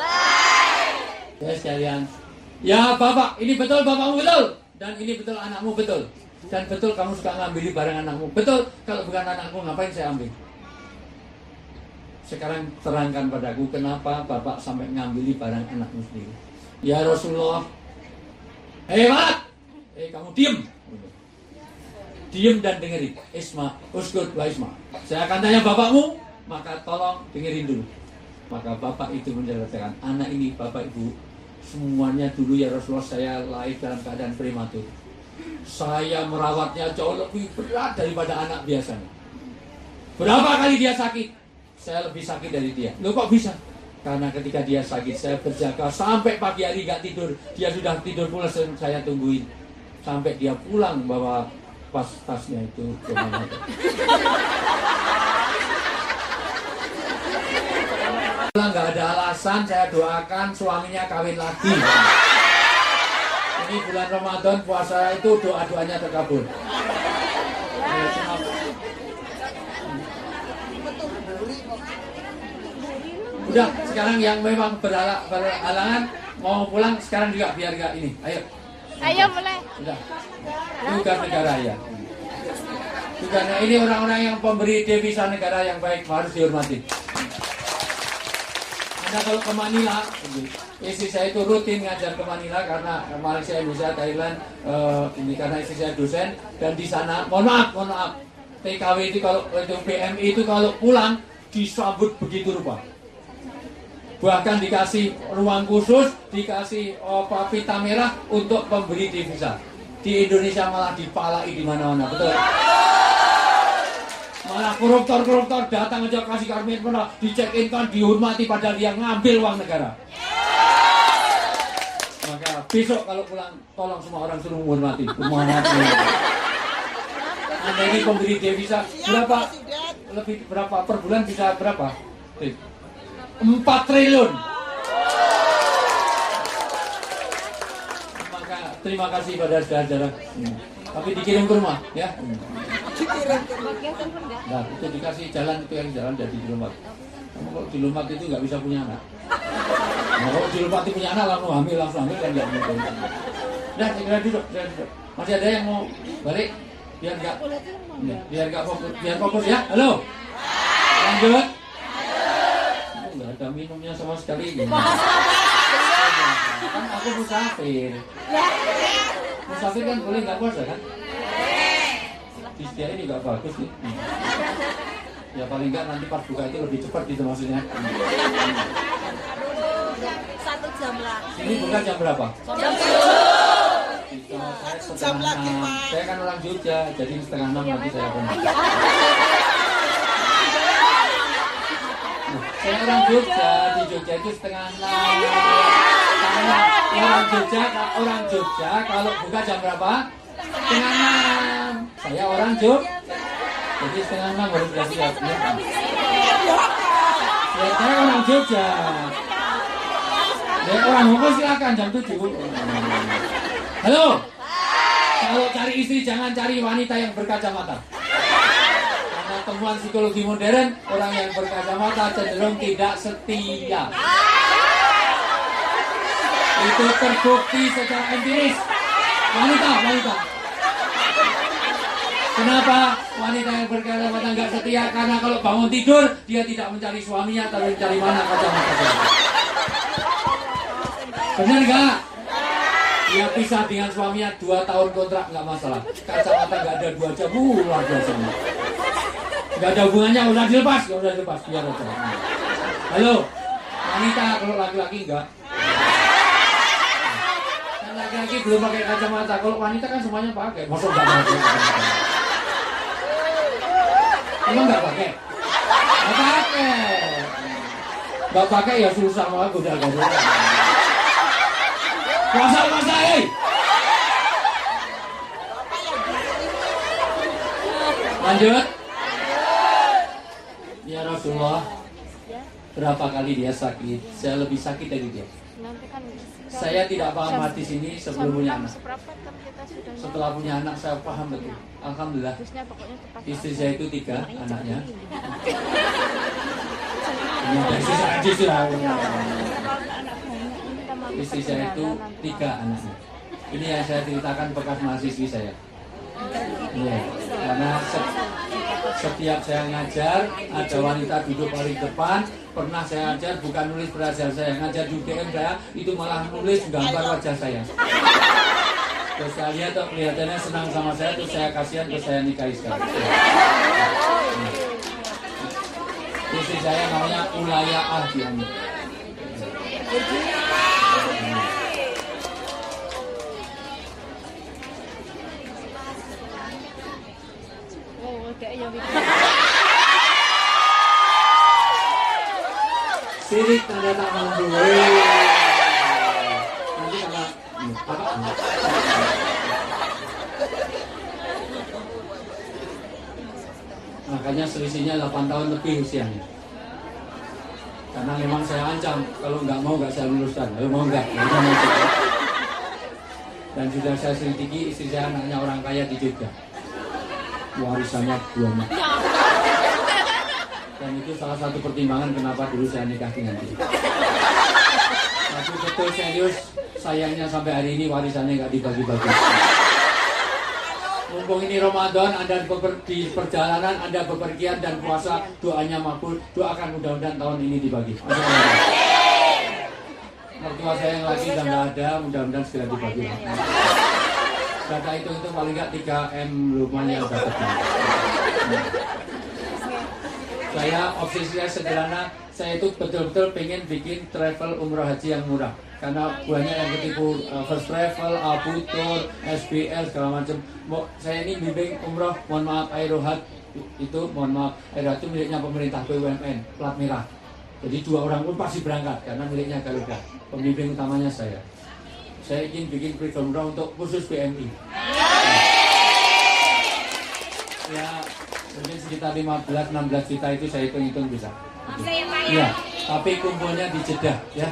[SPEAKER 2] Ya sekalian. Ya Bapak, ini betul bapakmu betul dan ini betul anakmu betul. Dan betul kamu suka ngambil barang anakmu. Betul, kalau bukan anakku ngapain saya ambil? Sekarang terangkan padaku kenapa Bapak sampai ngambil barang anakmu sendiri. Ya Rasulullah. Hebat. Kamu diem. Diem dan dengerin. Isma, uskut wa isma. Saya akan tanya bapakmu, maka tolong dengerin dulu. Maka bapak itu menjelaskan, anak ini bapak ibu semuanya dulu ya Rasulullah saya lahir dalam keadaan prematur. Saya merawatnya jauh lebih berat daripada anak biasanya. Berapa kali dia sakit? Saya lebih sakit dari dia. Loh kok bisa? Karena ketika dia sakit saya berjaga sampai pagi hari gak tidur. Dia sudah tidur pula saya tungguin sampai dia pulang bawa tasnya itu kemana. Nggak ada alasan, saya doakan suaminya kawin lagi. Ini bulan Ramadan, puasa itu doa-doanya terkabul. Udah, sekarang yang memang berhalangan mau pulang sekarang juga biar gak ini. Ayo mulai. Udah. Tugas negara ya. Tugasnya ini orang-orang yang pemberi devisa negara yang baik harus dihormati. Anda kalau ke Manila, istri saya itu rutin ngajar ke Manila karena Malaysia, Indonesia, Thailand, ini karena istri saya dosen dan di sana, mohon maaf, TKW itu kalau itu PMI itu kalau pulang disambut begitu rupa. Bahkan dikasih ruang khusus, dikasih pita merah untuk pemberi devisa. Di Indonesia malah dipalai di mana-mana, betul? Malah koruptor datang aja kasih kartu merah, dicekin kan, dihormati padahal dia ngambil uang negara. Maka besok kalau pulang, tolong semua orang suruh menghormati. Anda ini pemberi devisa berapa? Lebih berapa per bulan bisa berapa? 4 triliun. Maka terima kasih pada saudara-saudara. Tapi dikirim ke rumah, ya. Nah, itu dikasih jalan, itu yang jalan dari di rumah. Kamu kalau di rumah itu nggak bisa punya anak. Nah, kalau di rumah itu punya anak langsung hamil kan nggak mungkin. Nah, segera duduk. Masih ada yang mau balik? Biar nggak fokus ya. Halo. Lanjut. Nggak ada minumnya sama sekali. Kan aku musafir. Musafir kan boleh nggak puasa kan? Disediain juga bagus nih. Ya paling nggak nanti pas buka itu lebih cepat gitu maksudnya.
[SPEAKER 3] 1 jam lah.
[SPEAKER 2] Sini buka jam berapa?
[SPEAKER 3] Jam
[SPEAKER 2] 7. Saya 5:30. Saya kan orang Jogja, jadi 5:30 nanti saya akan. Saya orang Jogja, di Jogja itu 5:30. Orang Jogja kalau buka jam berapa? 5:30. Saya orang Jogja, jadi 5:30 baru sudah siap. Ya, saya orang Jogja. Ya, orang Bogor silakan jam 7. Halo. Kalau cari istri jangan cari wanita yang berkacamata. Karena temuan psikologi modern, orang yang berkacamata cenderung tidak setia. Itu terbukti secara empiris. Wanita. Kenapa wanita yang berkacamata nggak setia? Karena kalau bangun tidur dia tidak mencari suaminya, tapi mencari mana kacamata. Benar nggak? Dia pisah dengan suaminya 2 tahun kontrak nggak masalah. Kacamata nggak ada 2 jam, luar biasa. Nggak ada hubungannya, udah dilepas, biar aja. Halo, wanita, kalau laki-laki enggak. Kan laki-laki belum pakai kacamata, kalau wanita kan semuanya pakai. Maksud nggak pakai? Emang nggak pakai? Nggak pakai ya susah malah goda-goda. Puasa, Lanjut. Ya Rasulullah, berapa kali dia sakit? Saya lebih sakit dari dia. Saya tidak paham hadis ini sebelum punya anak. Setelah punya anak saya paham betul. Alhamdulillah. Istri saya itu 3 anaknya. Istri saya itu 3 anaknya. Ini yang saya ceritakan bekas mahasiswi saya. Ya, karena setiap saya ngajar ada wanita duduk paling depan. Pernah saya ajar bukan nulis belajar saya, ngajar di UGM saya itu malah nulis gambar wajah saya. Terus saya lihat kelihatannya senang sama saya, terus saya kasihan, terus saya nikahi sekarang. Istri saya namanya Ulaya Ahdiani. Sirik tanda tangan gue. Nanti karena apa? Makanya selisihnya 8 tahun lebih usianya. Karena memang saya ancam kalau nggak mau nggak saya luluskan. Kalau mau nggak. Dan sudah saya selidiki istri saya anaknya orang kaya di Jogja. Warisannya banyak. Dan itu salah satu pertimbangan kenapa dulu saya nikah dengan dia. Tapi betul serius, sayangnya sampai hari ini warisannya nggak dibagi-bagi. Mumpung ini Ramadan, Anda di perjalanan, Anda bepergian dan puasa, doanya makbul, doakan mudah-mudahan tahun ini dibagi. Mertua saya yang lagi udah nggak ada, mudah-mudahan segera dibagi. Data itu paling nggak 3M lumayan dapatnya. Saya obsesi saya sederhana, saya itu betul-betul pengen bikin travel umroh haji yang murah. Karena banyak yang ketipu First Travel, Abutur, SBL segala macam. Saya ini bimbing umroh, mohon maaf Airohat itu, mohon maaf Airohat itu miliknya pemerintah BUMN, plat merah. Jadi 2 orang pun pasti berangkat karena miliknya Garuda. Pembimbing utamanya saya. Saya ingin bikin travel umroh untuk khusus BMI. Ya mungkin sekitar 15-16 juta itu saya hitung-hitung bisa. Iya, tapi kumpulnya di Jeddah ya.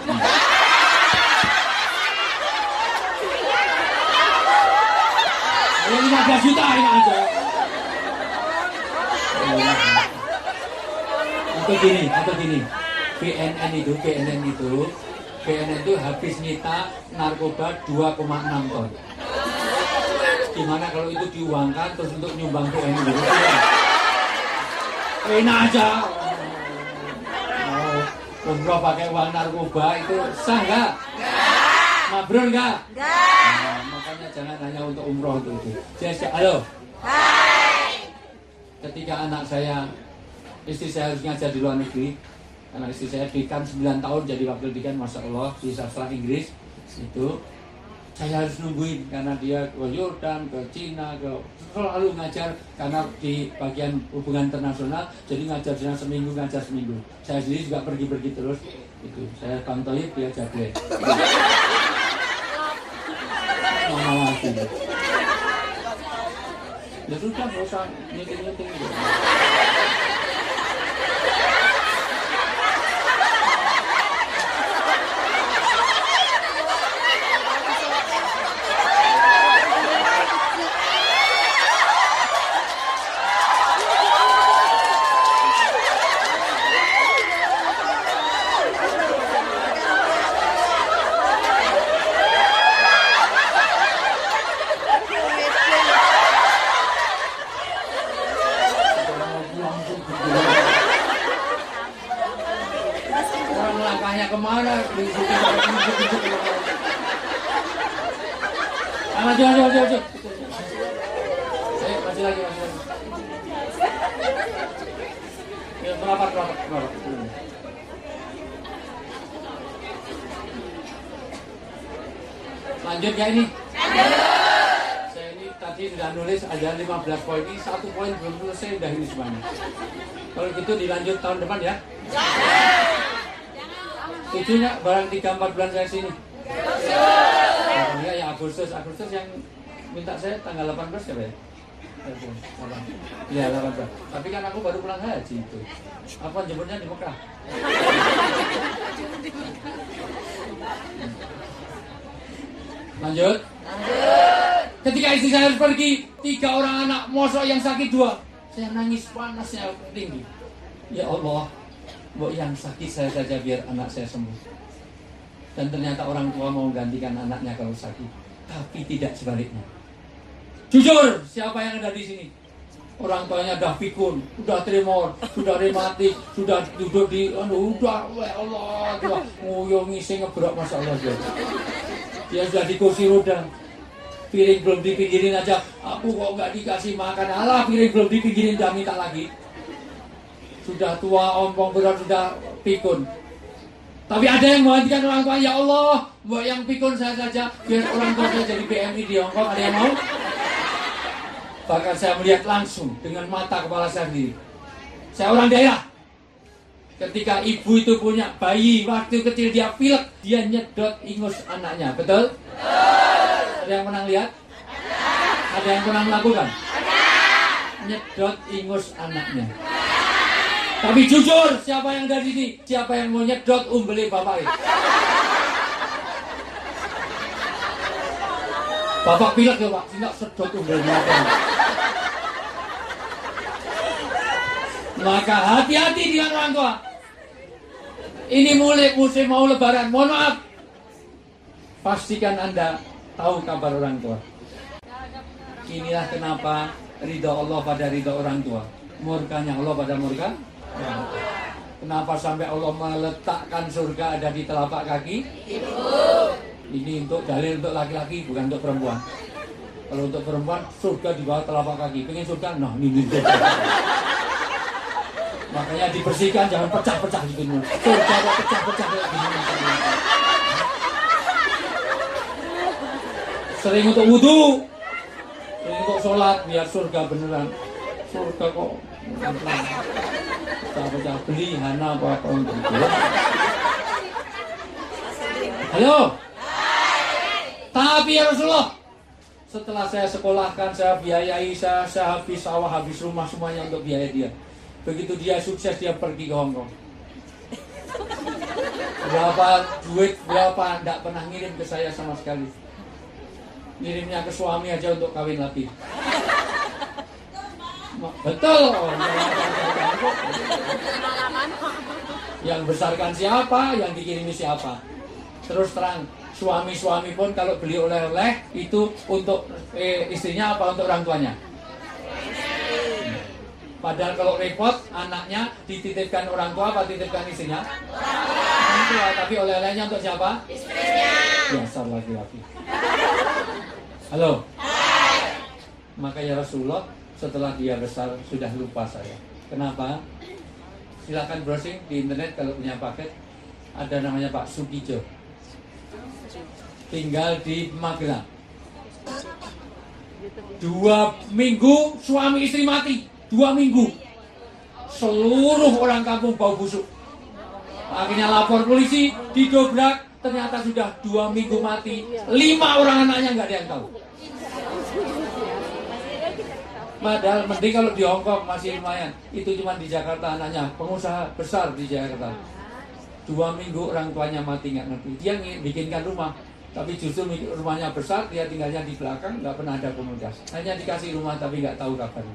[SPEAKER 2] Ini 15 juta ini aja. Atau gini. BNN itu habis nyita narkoba 2,6 ton. Gimana kalau itu diuangkan terus untuk nyumbang BNN gitu? Enak aja. Umroh pakai uang narkoba itu sah nggak? Mabrur nggak? Makanya jangan hanya untuk umroh itu. Halo. Hai. Ketika anak saya, istri saya harus ngajar di luar negeri. Anak istri saya dekan 9 tahun jadi wakil dekan, masya Allah di sastra Inggris itu. Saya harus nungguin karena dia ke Yordan, ke Cina, selalu ngajar karena di bagian hubungan internasional. Jadi ngajar sana seminggu, ngajar seminggu. Saya sendiri juga pergi-pergi terus. Itu saya pantauin dia jaga. Mana lagi? Ya sudah, nggak usah nyeting-nyeting. Kemana? Maju. Masih lagi. Ya, merapat. Lanjut ya ini. Saya ini tadi sudah nulis ada 15 poin, ini 1 poin belum selesai, udah ini semuanya. Kalau gitu dilanjut tahun depan ya. Setuju nggak barang 3-4 bulan saya sini? Enggak ya Agustus yang minta saya tanggal 18 ya, Pak? Iya 18. Tapi kan aku baru pulang haji itu. Apa jemputnya di Mekah? Lanjut. Ketika istri saya harus pergi, 3 orang anak, mosok yang sakit 2. Saya nangis panasnya tinggi. Ya Allah, Mbok yang sakit saya saja biar anak saya sembuh. Dan ternyata orang tua mau gantikan anaknya kalau sakit, tapi tidak sebaliknya. Jujur, siapa yang ada di sini? Orang tuanya udah pikun, udah tremor, sudah rematik, sudah duduk di, udah, ya Allah, udah nguyung ngisi ngebrok, masya Allah. Dia sudah di kursi roda, piring belum dipinggirin aja, aku kok nggak dikasih makan, alah piring belum dipinggirin, udah minta lagi. Sudah tua, ompong berat, sudah pikun. Tapi ada yang menggantikan orang tua, ya Allah, buat yang pikun saya saja, biar orang tua saya jadi BMI di Hongkong, ada yang mau? Bahkan saya melihat langsung dengan mata kepala saya sendiri. Saya orang daerah. Ketika ibu itu punya bayi, waktu kecil dia pilek, dia nyedot ingus anaknya, betul? Ada yang pernah lihat? Ada yang pernah melakukan? Nyedot ingus anaknya. Tapi jujur, siapa yang dari sini? Siapa yang mau nyedot umbeli bapak ini? Bapak pilek ya Pak, tidak sedot umbeli bapak. Maka hati-hati dengan orang tua. Ini mulai musim mau lebaran, mohon maaf. Pastikan Anda tahu kabar orang tua. Inilah kenapa ridha Allah pada ridha orang tua, murkanya Allah pada murka. Kenapa sampai Allah meletakkan surga ada di telapak kaki ibu? Ini untuk dalil untuk laki-laki, bukan untuk perempuan. Kalau untuk perempuan, surga di bawah telapak kaki. Pengen surga? Nah, ini surga. Makanya dibersihkan, jangan pecah-pecah gitu. Surga kok pecah-pecah kayak gini. Sering untuk wudhu, sering untuk sholat, biar surga beneran. Surga kok pecah-pecah, beli hana apa-apa untuk itu. Halo? Tapi ya Rasulullah, setelah saya sekolahkan, saya biayai, saya habis sawah, habis rumah, semuanya untuk biaya dia. Begitu dia sukses, dia pergi ke Hongkong. Berapa duit, berapa, tidak pernah ngirim ke saya sama sekali. Ngirimnya ke suami aja untuk kawin lagi. Betul. Yang besarkan siapa, yang dikirimi siapa. Terus terang, suami-suami pun kalau beli oleh-oleh itu untuk istrinya apa untuk orang tuanya. Padahal kalau repot, anaknya dititipkan orang tua apa dititipkan istrinya? Orang tua, tapi oleh-olehnya untuk siapa? Istrinya. Biasa laki-laki. Halo? Maka ya Rasulullah, setelah dia besar sudah lupa saya. Kenapa? Silakan browsing di internet kalau punya paket. Ada namanya Pak Sugijo. Tinggal di Magelang. 2 minggu suami istri mati. 2 minggu. Seluruh orang kampung bau busuk. Akhirnya lapor polisi, didobrak, ternyata sudah 2 minggu mati. 5 orang anaknya nggak ada yang tahu. Padahal mending kalau di Hongkong masih lumayan. Itu cuma di Jakarta anaknya, pengusaha besar di Jakarta. 2 minggu orang tuanya mati nggak ngerti. Dia bikinkan rumah, tapi justru rumahnya besar, dia tinggalnya di belakang, nggak pernah ada komunitas. Hanya dikasih rumah tapi nggak tahu kabarnya.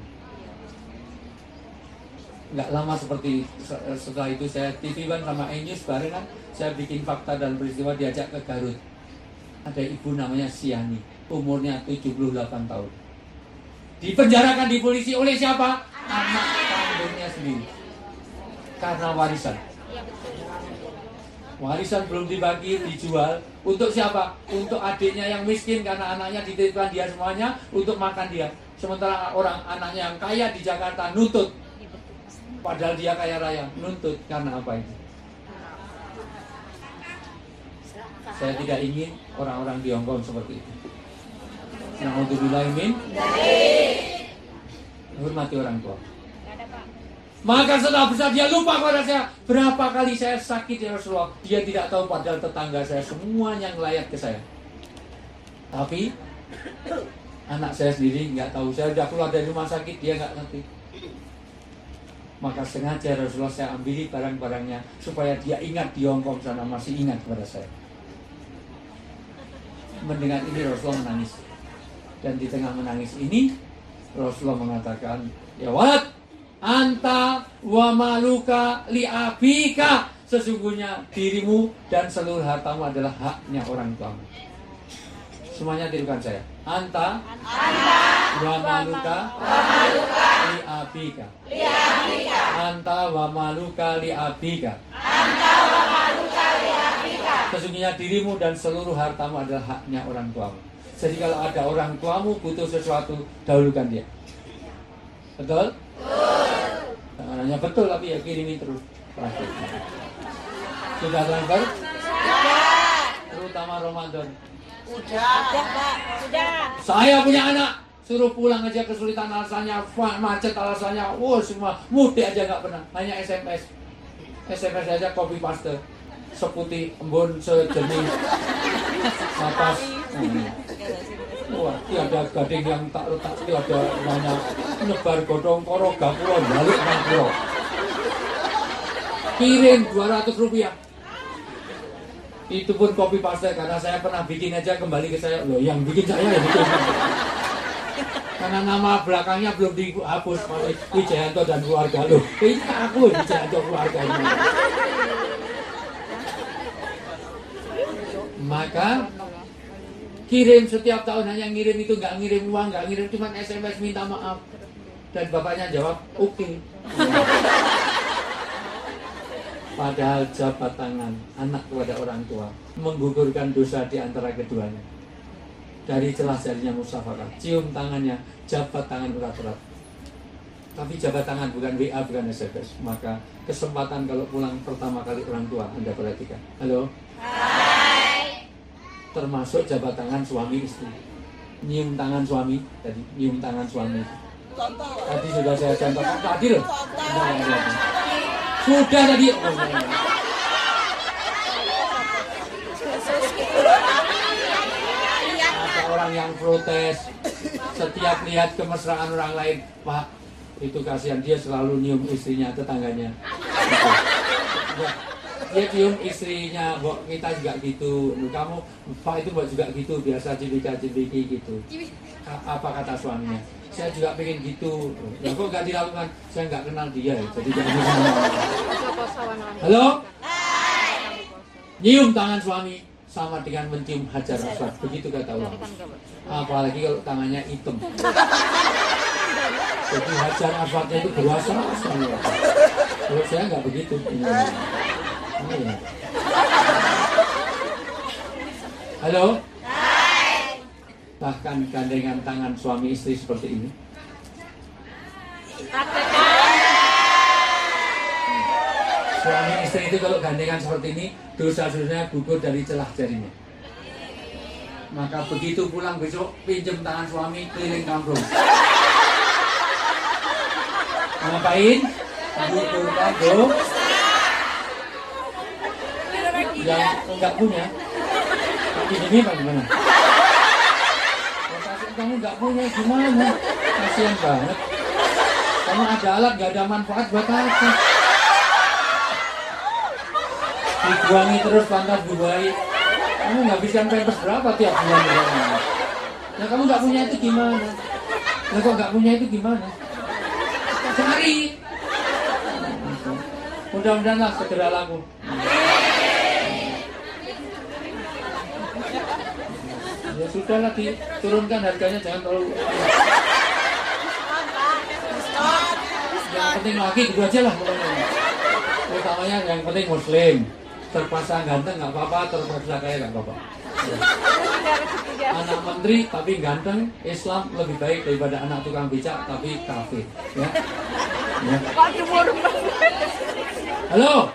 [SPEAKER 2] Nggak lama seperti setelah itu saya TV One sama E-News barengan, saya bikin fakta dan peristiwa, diajak ke Garut. Ada ibu namanya Siani, umurnya 78 tahun. Dipenjarakan di polisi oleh siapa? Anak kandungnya sendiri. Karena warisan. Warisan belum dibagi, dijual. Untuk siapa? Untuk adiknya yang miskin, karena anaknya dititipkan dia semuanya untuk makan dia. Sementara orang anaknya yang kaya di Jakarta nuntut. Padahal dia kaya raya, nuntut karena apa ini? Saya tidak ingin orang-orang di Hongkong seperti itu. Na'udzubillah min. Hormati orang tua. Maka setelah besar dia lupa pada saya. Berapa kali saya sakit ya Rasulullah. Dia tidak tahu, padahal tetangga saya semuanya ngelayat ke saya. Tapi anak saya sendiri nggak tahu. Saya sudah keluar dari rumah sakit, dia nggak ngerti. Maka sengaja Rasulullah saya ambil barang-barangnya supaya dia ingat di Hongkong sana, masih ingat kepada saya. Mendengar ini Rasulullah menangis. Dan di tengah menangis ini Rasulullah mengatakan, ya walad, anta wa maluka li abika. Sesungguhnya dirimu dan seluruh hartamu adalah haknya orang tuamu. Semuanya tirukan saya. Anta wa maluka li abika. Anta wa maluka li abika. Sesungguhnya dirimu dan seluruh hartamu adalah haknya orang tuamu. Jadi kalau ada orang tuamu butuh sesuatu, dahulukan dia. Betul? Betul. Hanya betul, tapi ya kirimi terus. Sudah langgar? Terutama Ramadan.
[SPEAKER 3] Sudah, Pak. Sudah.
[SPEAKER 2] Saya punya anak, suruh pulang aja kesulitan alasannya, macet alasannya, semua mudik aja nggak pernah. Hanya SMS aja copy paste, seputih embun sejenis atas. Wah, tiada gading yang tak letak, tiada banyak nyebar godong koro gapulo balik ngapulo. Kirim 200 rupiah. Itu pun copy paste, karena saya pernah bikin aja kembali ke saya. Loh, yang bikin saya ya bikin. Karena nama belakangnya belum dihapus oleh Wijayanto dan keluarga. Loh, ini aku Wijayanto keluarga ini. Maka kirim setiap tahun, hanya ngirim itu, nggak ngirim uang, nggak ngirim, cuma SMS minta maaf. Dan bapaknya jawab, oke. Padahal jabat tangan anak kepada orang tua menggugurkan dosa di antara keduanya. Dari celah jarinya musafakat, cium tangannya, jabat tangan erat-erat. Tapi jabat tangan, bukan WA, bukan SMS. Maka kesempatan kalau pulang pertama kali orang tua, Anda perhatikan. Halo? Hai. Termasuk jabat tangan suami istri. Nyium tangan suami, tadi nyium tangan suami. Tadi sudah saya contohkan, tadi loh. Sudah tadi. Ada orang yang protes setiap lihat kemesraan orang lain, Pak, itu kasihan, dia selalu nyium istrinya, tetangganya. Dia cium istrinya, Mbok, kita juga gitu. Kamu, Pak, itu Mbok juga gitu, biasa cibika-cibiki gitu. Apa kata suaminya? Saya juga pengen gitu. Ya kok nggak dilakukan? Saya nggak kenal dia, jadi jangan. Halo? Nyium tangan suami sama dengan mencium hajar aswad, begitu kata ulama. Apalagi kalau tangannya hitam. Jadi hajar aswadnya itu berwasa sekali. Kalau saya nggak begitu. Halo? Bahkan gandengan tangan suami istri seperti ini. Suami istri itu kalau gandengan seperti ini, dosa-dosanya gugur dari celah jarinya. Maka begitu pulang besok, pinjam tangan suami keliling kampung. Ngapain? Gugur kampung. Yang enggak punya, ini bagaimana? Kamu nggak punya gimana? Kasian banget. Kamu ada alat nggak ada manfaat buat apa? Dibuangi terus pantas bubai. Kamu nggak bisa pampers berapa tiap bulan? Nah kamu nggak punya itu gimana? Nah kok nggak punya itu gimana? Cari. Mudah-mudahan lah segera laku. Ya sudah lah, diturunkan harganya, jangan terlalu. Yang penting lagi gitu aja lah pokoknya. Utamanya yang penting muslim. Terpaksa ganteng nggak apa-apa, terpaksa kaya nggak apa-apa. Anak menteri tapi ganteng, Islam lebih baik daripada anak tukang becak tapi kafir. Ya. Ya. Halo.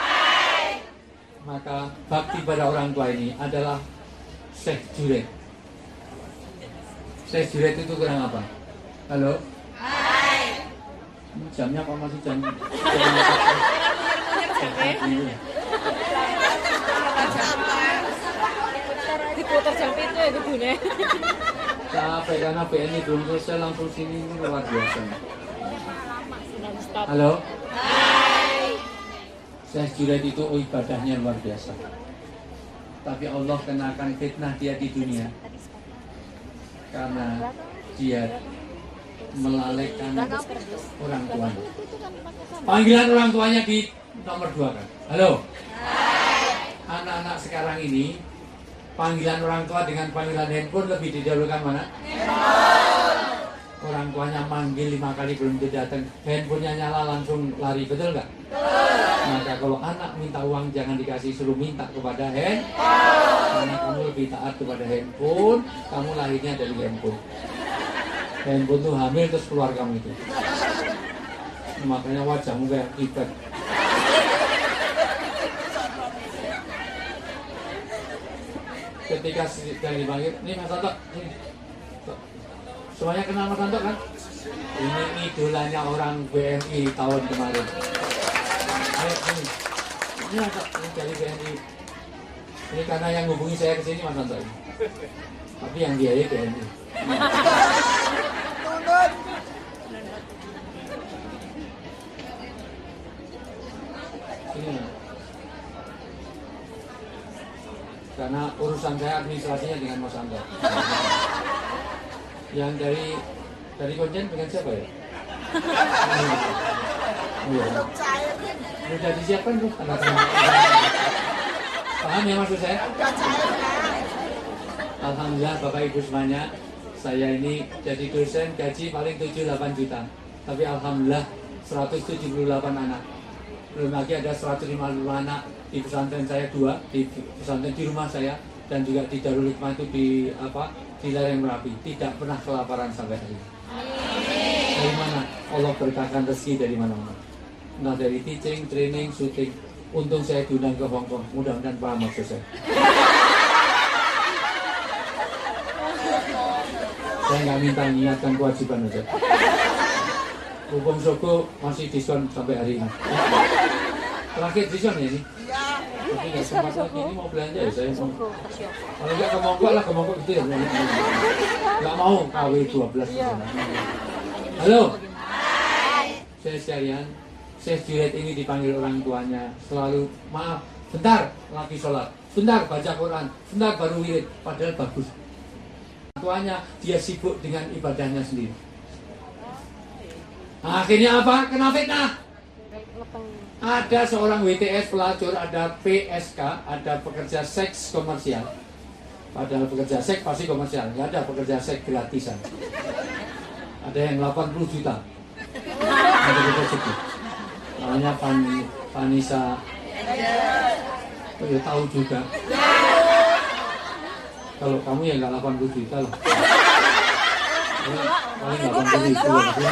[SPEAKER 2] Maka bakti pada orang tua ini adalah Syekh Juret. Syekh Juret itu kurang apa? Halo? Hai. Jamnya apa masih jam?
[SPEAKER 3] Diputar jam itu ya begini.
[SPEAKER 2] Capek karena BNI belum selesai, langsung sini ini luar biasa. Halo? Hai. Syekh Juret itu ibadahnya luar biasa. Tapi Allah kenakan fitnah dia di dunia karena dia melalaikan orang tuanya. Panggilan orang tuanya di nomor 2 kan. Halo. Anak-anak sekarang ini panggilan orang tua dengan panggilan handphone lebih didahulukan mana? Orang tuanya manggil 5 kali belum datang, handphonenya nyala langsung lari, betul nggak? Maka kalau anak minta uang jangan dikasih, suruh minta kepada handphone. Karena kamu lebih taat kepada handphone, kamu lahirnya dari handphone. Handphone tuh hamil terus keluar kamu itu. Makanya wajahmu kayak kibet. Ketika sedang dipanggil, ini Mas Tanto, ini. Semuanya kenal Mas Tanto kan? Ini idolanya orang BNI tahun kemarin. Ini dari BNI. Ini karena yang hubungi saya ke sini Mas Tanto ini. Tapi yang biayai BNI. Ini. Karena urusan saya administrasinya dengan Mas Tanto. Yang dari konjen dengan siapa ya? Iya. Sudah disiapkan tuh anak-anak. Paham ya maksud saya? Alhamdulillah Bapak Ibu semuanya, saya ini jadi dosen gaji paling 7-8 juta. Tapi alhamdulillah 178 anak. Belum lagi ada 150 anak di pesantren saya 2, di pesantren di rumah saya, dan juga di Darul Hikmah itu di lereng Merapi. Tidak pernah kelaparan sampai hari ini. Dari mana? Allah berkahkan rezeki dari mana-mana. Nah dari teaching, training, syuting. Untung saya diundang ke Hongkong. Mudah-mudahan paham maksud saya. Saya nggak minta mengingatkan kewajiban aja. Hubung Soko masih diskon sampai hari ini. Terakhir diskon ya ini? Tapi nggak sempat lagi ini mau belanja ya saya mau. Kalau nggak ke Mongkok lah, ke Mongkok gitu ya. Nggak mau KW 12. Halo. Saya sekalian. Syekh Junaid ini dipanggil orang tuanya selalu maaf, bentar lagi sholat, bentar baca Quran, bentar baru wirid, padahal bagus. Tuanya dia sibuk dengan ibadahnya sendiri. Nah, akhirnya apa? Kena fitnah. Ada seorang WTS pelacur, ada PSK, ada pekerja seks komersial. Padahal pekerja seks pasti komersial, nggak ada pekerja seks gratisan. Ada yang 80 juta. Ada rezeki. Namanya Vanessa. Ya tahu juga. Kalau kamu ya nggak 80 juta loh. Paling 80 ribu.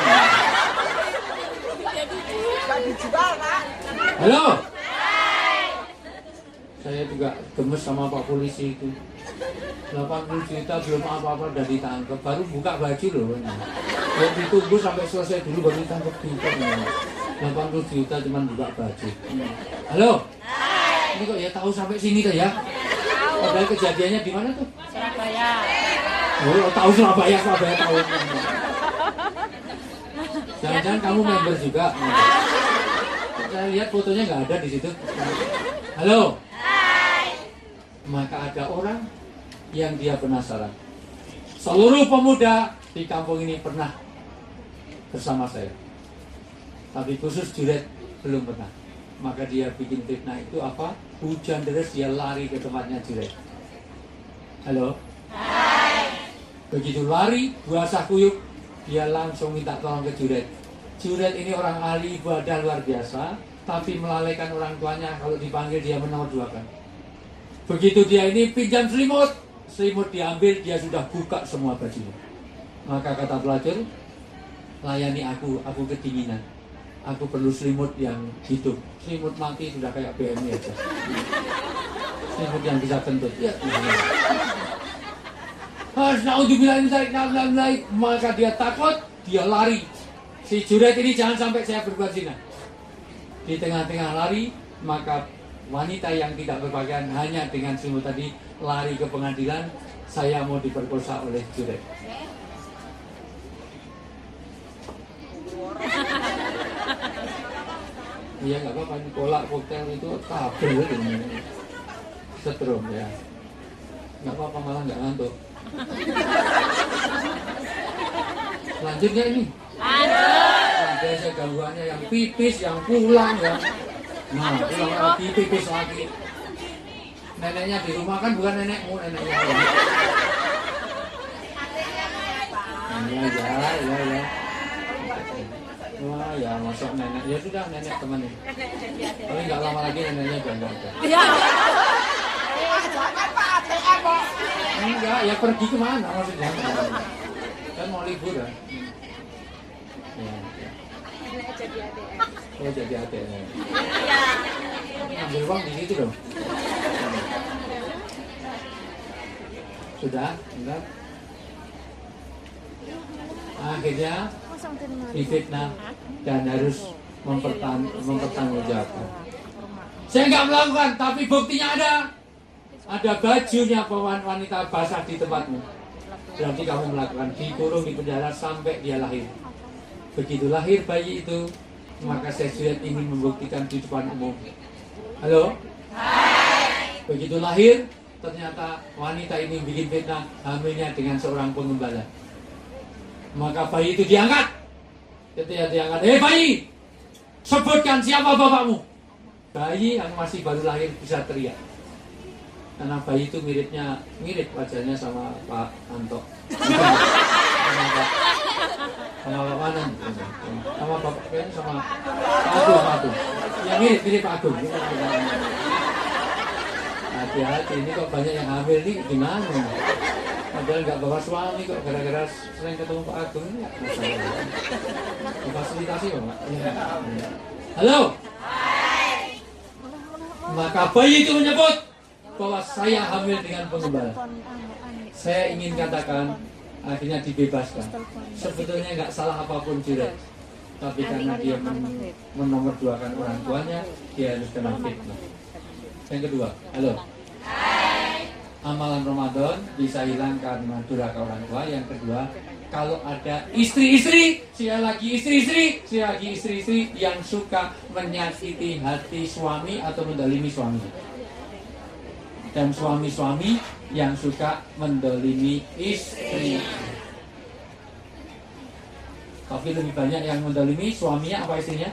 [SPEAKER 2] Halo. Saya juga gemes sama Pak Polisi itu. 80 juta belum apa-apa udah ditangkap. Baru buka baju loh. Ya ditunggu sampai selesai dulu baru ditangkap juga. 80 juta cuman buka baju. Halo. Ini kok ya tahu sampai sini tuh ya? Padahal kejadiannya di mana tuh?
[SPEAKER 3] Surabaya.
[SPEAKER 2] Oh, tahu Surabaya tahu. Jangan-jangan kamu member juga. Saya lihat fotonya nggak ada di situ. Halo. Maka ada orang yang dia penasaran. Seluruh pemuda di kampung ini pernah bersama saya. Tapi khusus Junaid belum pernah. Maka dia bikin fitnah itu apa? Hujan deras dia lari ke tempatnya Junaid. Halo. Begitu lari, basah kuyup, dia langsung minta tolong ke Junaid. Junaid ini orang ahli ibadah luar biasa, tapi melalaikan orang tuanya. Kalau dipanggil dia menawar duakan. Begitu dia ini pinjam selimut, selimut diambil, dia sudah buka semua bajunya. Maka kata pelacur, layani aku kedinginan. Aku perlu selimut yang hidup. Selimut mati sudah kayak BMI aja. Selimut yang bisa kentut. Ya. Maka dia takut, dia lari. Si Junaid ini jangan sampai saya berbuat zina. Di tengah-tengah lari, maka wanita yang tidak berpakaian hanya dengan selimut tadi lari ke pengadilan. Saya mau diperkosa oleh Junaid. Iya nggak apa-apa, kolak koktail itu kabel ini, setrum ya, nggak apa-apa malah nggak ngantuk. Selanjutnya ini, ada saya gangguannya yang pipis, yang pulang ya, nah pulang lagi pipis lagi. Neneknya di rumah kan bukan nenekmu, neneknya. Ya. Wah ya masuk nenek, ya sudah nenek temenin. Tapi nggak lama lagi neneknya udah nggak ada. Enggak, ya pergi kemana maksudnya? Kan mau liburan. Ya. Oh jadi ATM. Ambil uang di situ dong. Sudah, enggak. Akhirnya difitnah dan harus mempertanggungjawabkan. Saya nggak melakukan, tapi buktinya ada. Ada bajunya wanita basah di tempatmu. Berarti kamu melakukan, dikurung di penjara sampai dia lahir. Begitu lahir bayi itu, maka Syekh Junaid ingin membuktikan di depan umum. Halo? Begitu lahir, ternyata wanita ini bikin fitnah, hamilnya dengan seorang pengembala. Maka bayi itu diangkat. Ketika diangkat, bayi, sebutkan siapa bapakmu. Bayi yang masih baru lahir bisa teriak. Karena bayi itu mirip wajahnya sama Pak Anto. Sama Pak Manan. Sama Bapak kayaknya sama Pak Agung. Yang mirip Pak Agung. Hati-hati, ini kok banyak yang hamil nih, gimana? Padahal nggak bawa suami kok, gara-gara sering ketemu Pak Agung ini difasilitasi kok Pak. Halo. Maka bayi itu menyebut bahwa saya hamil dengan pengembala. Saya ingin katakan akhirnya dibebaskan. Sebetulnya nggak salah apapun Juret, tapi karena dia menomorduakan orang tuanya, dia harus kena fitnah. Yang kedua, halo. Amalan Ramadan bisa hilang karena durhaka orang tua. Yang kedua, kalau ada istri-istri yang suka menyakiti hati suami atau mendolimi suami, dan suami-suami yang suka mendolimi istri. Tapi lebih banyak yang mendolimi suaminya apa istrinya?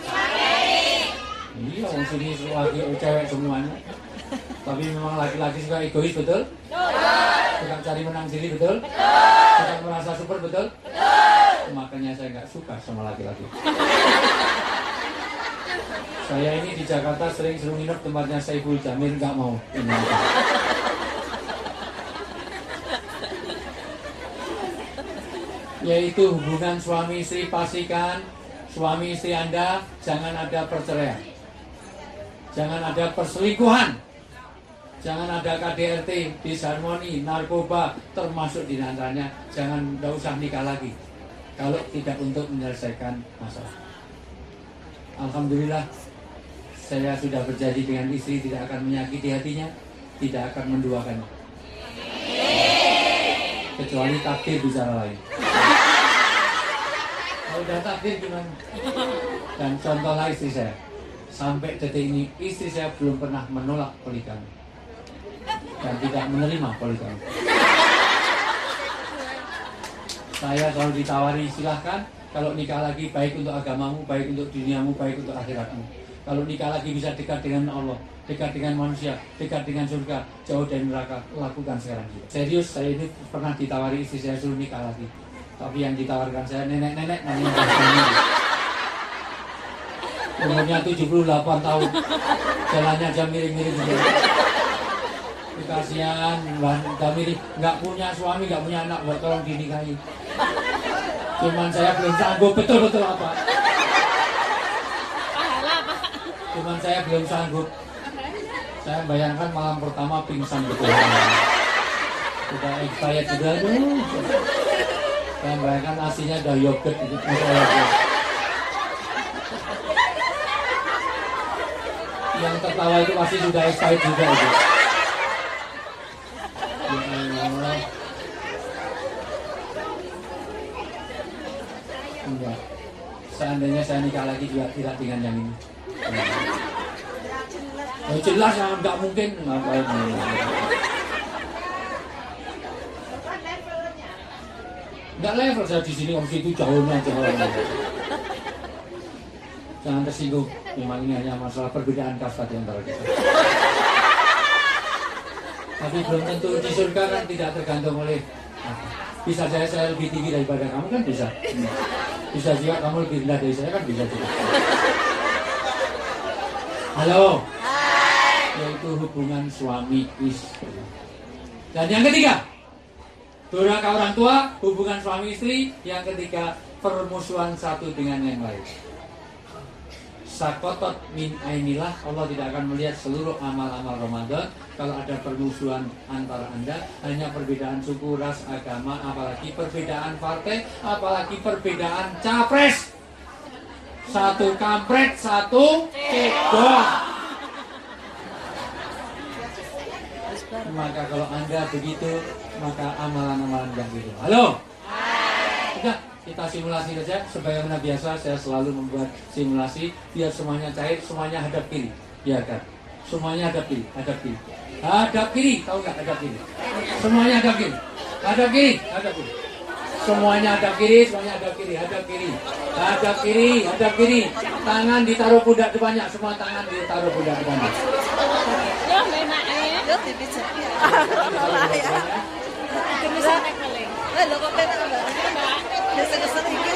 [SPEAKER 2] Iya, orang sini laki cewek semuanya. Tapi memang laki-laki suka egois, betul? Suka cari menang diri, betul? Suka merasa super, betul? Makanya saya nggak suka sama laki-laki. Saya ini di Jakarta sering suruh nginep tempatnya Saiful Jamil, nggak mau. Yaitu hubungan suami istri, pastikan suami istri Anda jangan ada perceraian, jangan ada perselingkuhan, jangan ada KDRT, disharmoni, narkoba, termasuk di antaranya jangan, nggak usah nikah lagi kalau tidak untuk menyelesaikan masalah. Alhamdulillah, saya sudah berjanji dengan istri tidak akan menyakiti hatinya, tidak akan menduakannya, kecuali takdir bicara lain. Kalau udah takdir gimana? Dan contohlah istri saya, sampai detik ini istri saya belum pernah menolak poligami dan tidak menerima poligami. Saya selalu ditawari, silahkan kalau nikah lagi baik untuk agamamu, baik untuk duniamu, baik untuk akhiratmu. Kalau nikah lagi bisa dekat dengan Allah, dekat dengan manusia, dekat dengan surga, jauh dari neraka, lakukan sekarang juga. Serius, saya ini pernah ditawari istri saya suruh nikah lagi. Tapi yang ditawarkan saya nenek-nenek namanya umurnya 78 tahun, jalannya aja miring-miring begini. Kasihan, nggak mirip, nggak punya suami, nggak punya anak, buat tolong dinikahi. Cuman saya belum sanggup, betul-betul apa? Cuman saya belum sanggup. Saya bayangkan malam pertama pingsan betul. Sudah expired juga tuh. Saya bayangkan nasinya udah yogurt gitu. Yang tertawa itu pasti sudah expired juga itu. Enggak. Seandainya saya nikah lagi juga tidak dengan yang ini. Jelas ya, nggak mungkin ngapain. Nggak level saya di sini, om situ jauhnya jauh. Jangan tersinggung. Memang ini hanya masalah perbedaan kasta di antara kita. Tapi belum tentu di surga kan tidak tergantung oleh apa. Bisa saya lebih tinggi daripada kamu kan bisa. Bisa juga kamu lebih rendah dari saya kan bisa juga. Halo. Yaitu hubungan suami istri. Dan yang ketiga, durhaka orang tua, hubungan suami istri. Yang ketiga, permusuhan satu dengan yang lain. Sakotot min ainillah, Allah tidak akan melihat seluruh amal-amal Ramadan kalau ada permusuhan antara Anda, hanya perbedaan suku, ras, agama, apalagi perbedaan partai, apalagi perbedaan capres. Satu kampret, satu cebong. Maka kalau Anda begitu, maka amalan-amalan yang gitu. Halo? Sudah, kita simulasi saja. Sebagaimana biasa, saya selalu membuat simulasi biar semuanya cair, semuanya hadap kiri. Ya kan? Semuanya hadap kiri, hadap kiri. Hadap kiri, tahu nggak hadap kiri? Semuanya hadap kiri. Hadap kiri, hadap kiri. Semuanya hadap kiri, semuanya hadap kiri, hadap kiri. Hadap kiri, hadap kiri. Tangan ditaruh pundak depannya, semua tangan ditaruh pundak depannya.
[SPEAKER 3] Ya, enak ya.
[SPEAKER 4] Yo dipijat. Lho kok penak Mbak? Desa-desa iki.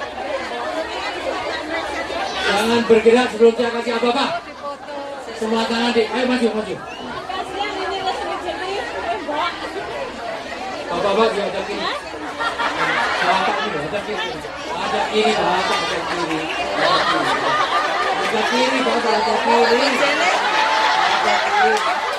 [SPEAKER 2] Jangan bergerak sebelum saya kasih apa-apa. Semua tangan di, ayo maju, maju.
[SPEAKER 3] Kasihan ini lah sering jadi, Mbak.
[SPEAKER 2] Bapak-bapak juga ada kiri. Bapak juga ada kiri. Ada kiri, Bapak ada kiri. Ada kiri, Bapak ada kiri. Ada kiri.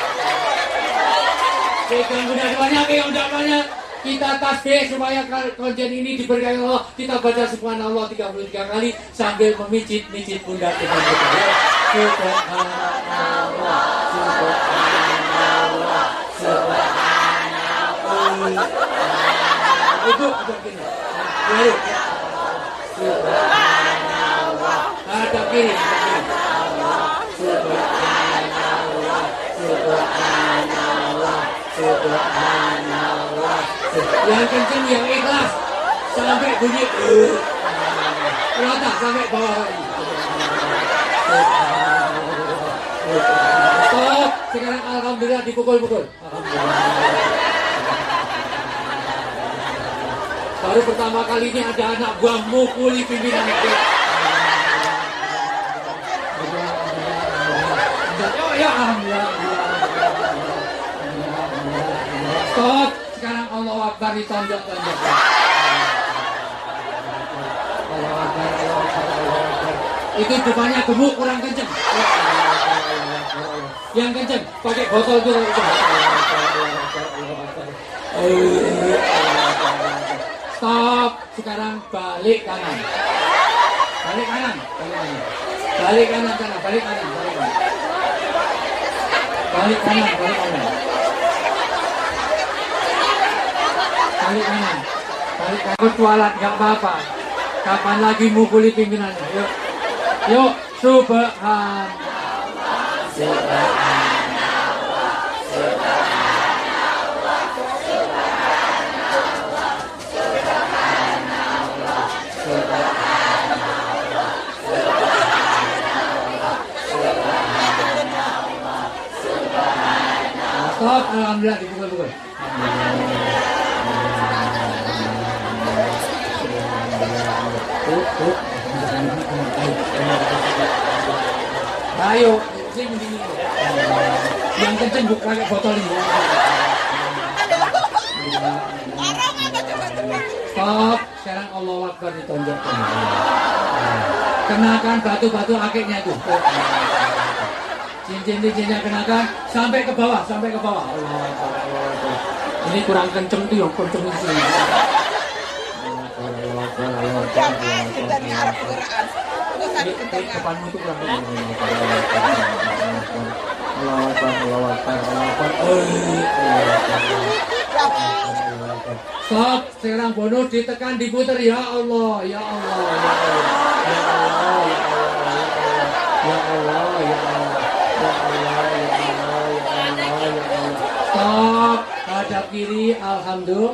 [SPEAKER 2] Pegang udah banyak. Kita tasbih supaya konjen ini diberkahi Allah. Kita baca subhanallah 33 kali sambil memijit-mijit pundak dengan betul. Subhanallah, subhanallah, subhanallah. Itu ada gini. Baru. Subhanallah. Ada kiri. Subhanallah, subhanallah, subhanallah. Yang kencang, yang ikhlas sampai bunyi rata sampai bawah lagi. Stop. Sekarang alhamdulillah dipukul-pukul. Baru pertama kalinya ada anak buah mukuli pimpinan itu. Ya alhamdulillah. Stop. Sekarang Allah Akbar ditonjok-tonjok. Allah Akbar. Itu depannya gemuk kurang kenceng. Yang kenceng pakai botol itu. Stop. Sekarang balik kanan. Balik kanan. Balik kanan. Balik kanan. Balik kanan. Balik kanan. Bertualat nggak apa-apa. Kapan lagi mukuli pimpinannya? Yuk. Subhanallah. Stop. Alhamdulillah dipukul-pukul. Ayo, sini. Yang kenceng buka pakai botol ini. Stop. Sekarang Allah Akbar ditonjok. Kenakan batu-batu akiknya itu. Cincin-cincinnya kenakan sampai ke bawah. Ini kurang kenceng tuh, yang kenceng di sini. Depanmu itu kurang Stop. Sekarang bonus ditekan, diputer. Ya Allah, ya Allah, ya Allah, ya Allah, ya Allah, ya Allah, ya Allah, ya Allah, ya Allah. Stop. Hadap kiri. Alhamdulillah.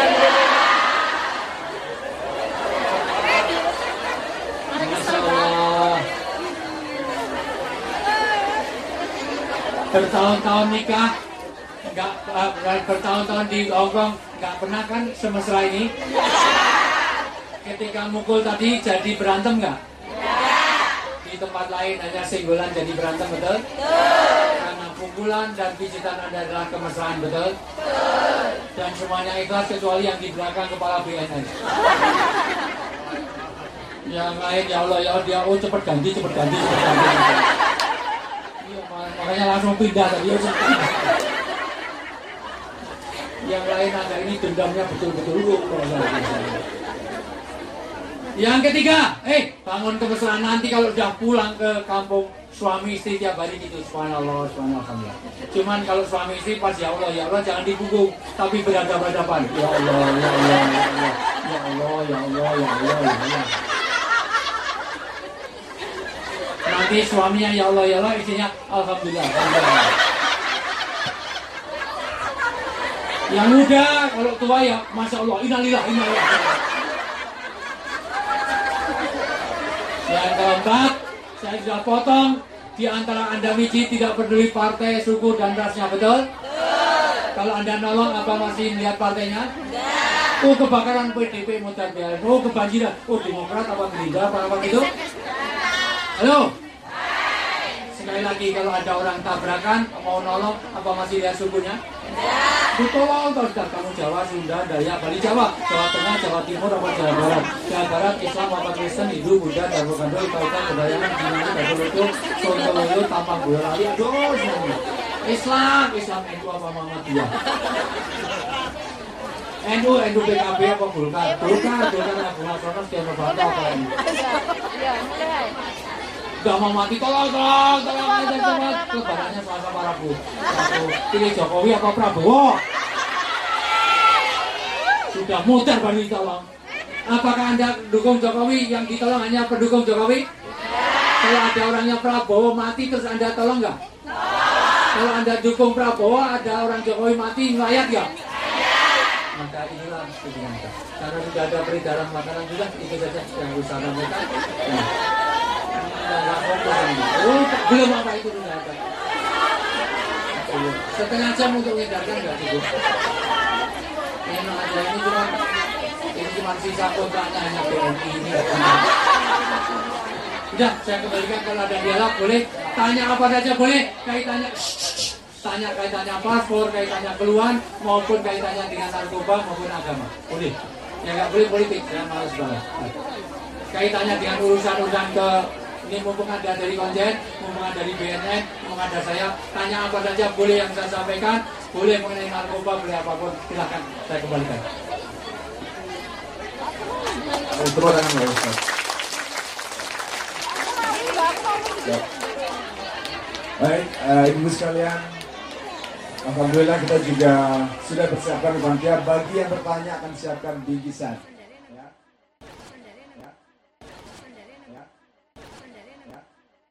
[SPEAKER 2] Bertahun-tahun nikah, bertahun-tahun di Hongkong, nggak pernah kan semesra ini. Ketika mukul tadi jadi berantem nggak? Di tempat lain hanya senggolan jadi berantem, betul? Karena pukulan dan pijitan adalah kemesraan, betul? Dan semuanya ikhlas kecuali yang di belakang kepala BNN. Yang lain ya Allah ya dia cepet ganti. Makanya langsung pindah tadi. Yang lain ada ini dendamnya betul-betul. Yang ketiga, bangun kemesraan nanti kalau udah pulang ke kampung suami istri tiap hari gitu. Subhanallah, subhanallah. Cuman kalau suami istri pas ya Allah jangan dipukul, tapi berhadapan-hadapan. Ya Allah, ya Allah, ya Allah, ya Allah, ya Allah, ya Allah, ya Allah. Nanti suaminya ya Allah, istrinya alhamdulillah. Yang muda, kalau tua ya masya Allah, innalillah. Yang keempat, saya sudah potong di antara Anda miji tidak peduli partai, suku dan rasnya, betul? Kalau Anda nolong apa masih melihat partainya? Oh kebakaran PDP mutar biar, oh kebanjiran, oh Demokrat apa Gerindra apa itu? Halo. Sekali lagi kalau ada orang tabrakan mau nolong apa masih lihat sukunya? Ditolong terus kamu Jawa, Sunda, Dayak, Bali, Jawa, Jawa Tengah, Jawa Timur, apa Jawa Barat? Jawa Barat, Islam, apa Kristen, Hindu, Buddha, Darbo Gandul, Kautan, Kedayangan, Jinani, Darbo Lucu, Sontoloyo, Tampang Boyolali, aduh semuanya. Islam, NU apa Muhammadiyah? NU PKB apa Golkar? Golkar Agung Laksono, Setia Novanto apa ini?
[SPEAKER 3] Ya, mulai.
[SPEAKER 2] Udah mau mati, tolong aja cepat. Lebarannya Selasa para Bu. Pilih Jokowi apa Prabowo? Sudah muter Bani, tolong. Apakah Anda dukung Jokowi? Yang ditolong hanya pendukung Jokowi? Kalau ada orangnya Prabowo mati terus Anda tolong nggak? Kalau Anda dukung Prabowo, ada orang Jokowi mati, melayat nggak? Maka inilah pilihan kita. Karena sudah ada peredaran makanan juga, itu saja yang usaha mereka. Belum apa itu sudah ada. Setengah jam untuk mengedarkan nggak cukup. Enak aja, ini cuma sisa kontraknya hanya BNI ini. Udah, saya kembalikan. Kalau ada dialog boleh tanya apa saja, boleh kaitannya tanya kaitannya paspor, kaitannya keluhan maupun kaitannya dengan narkoba maupun agama, boleh. Ya nggak boleh politik, saya malas banget. Kaitannya dengan urusan ke ini, mumpung ada dari Konjen, mumpung ada dari BNN, mumpung ada saya, tanya apa saja boleh yang saya sampaikan, boleh mengenai narkoba, boleh apapun, silakan saya kembalikan.
[SPEAKER 1] Tepuk tangan ya Ustaz. Ya. Baik, ibu sekalian, alhamdulillah kita juga sudah persiapkan panitia. Bagi yang bertanya akan siapkan bingkisan.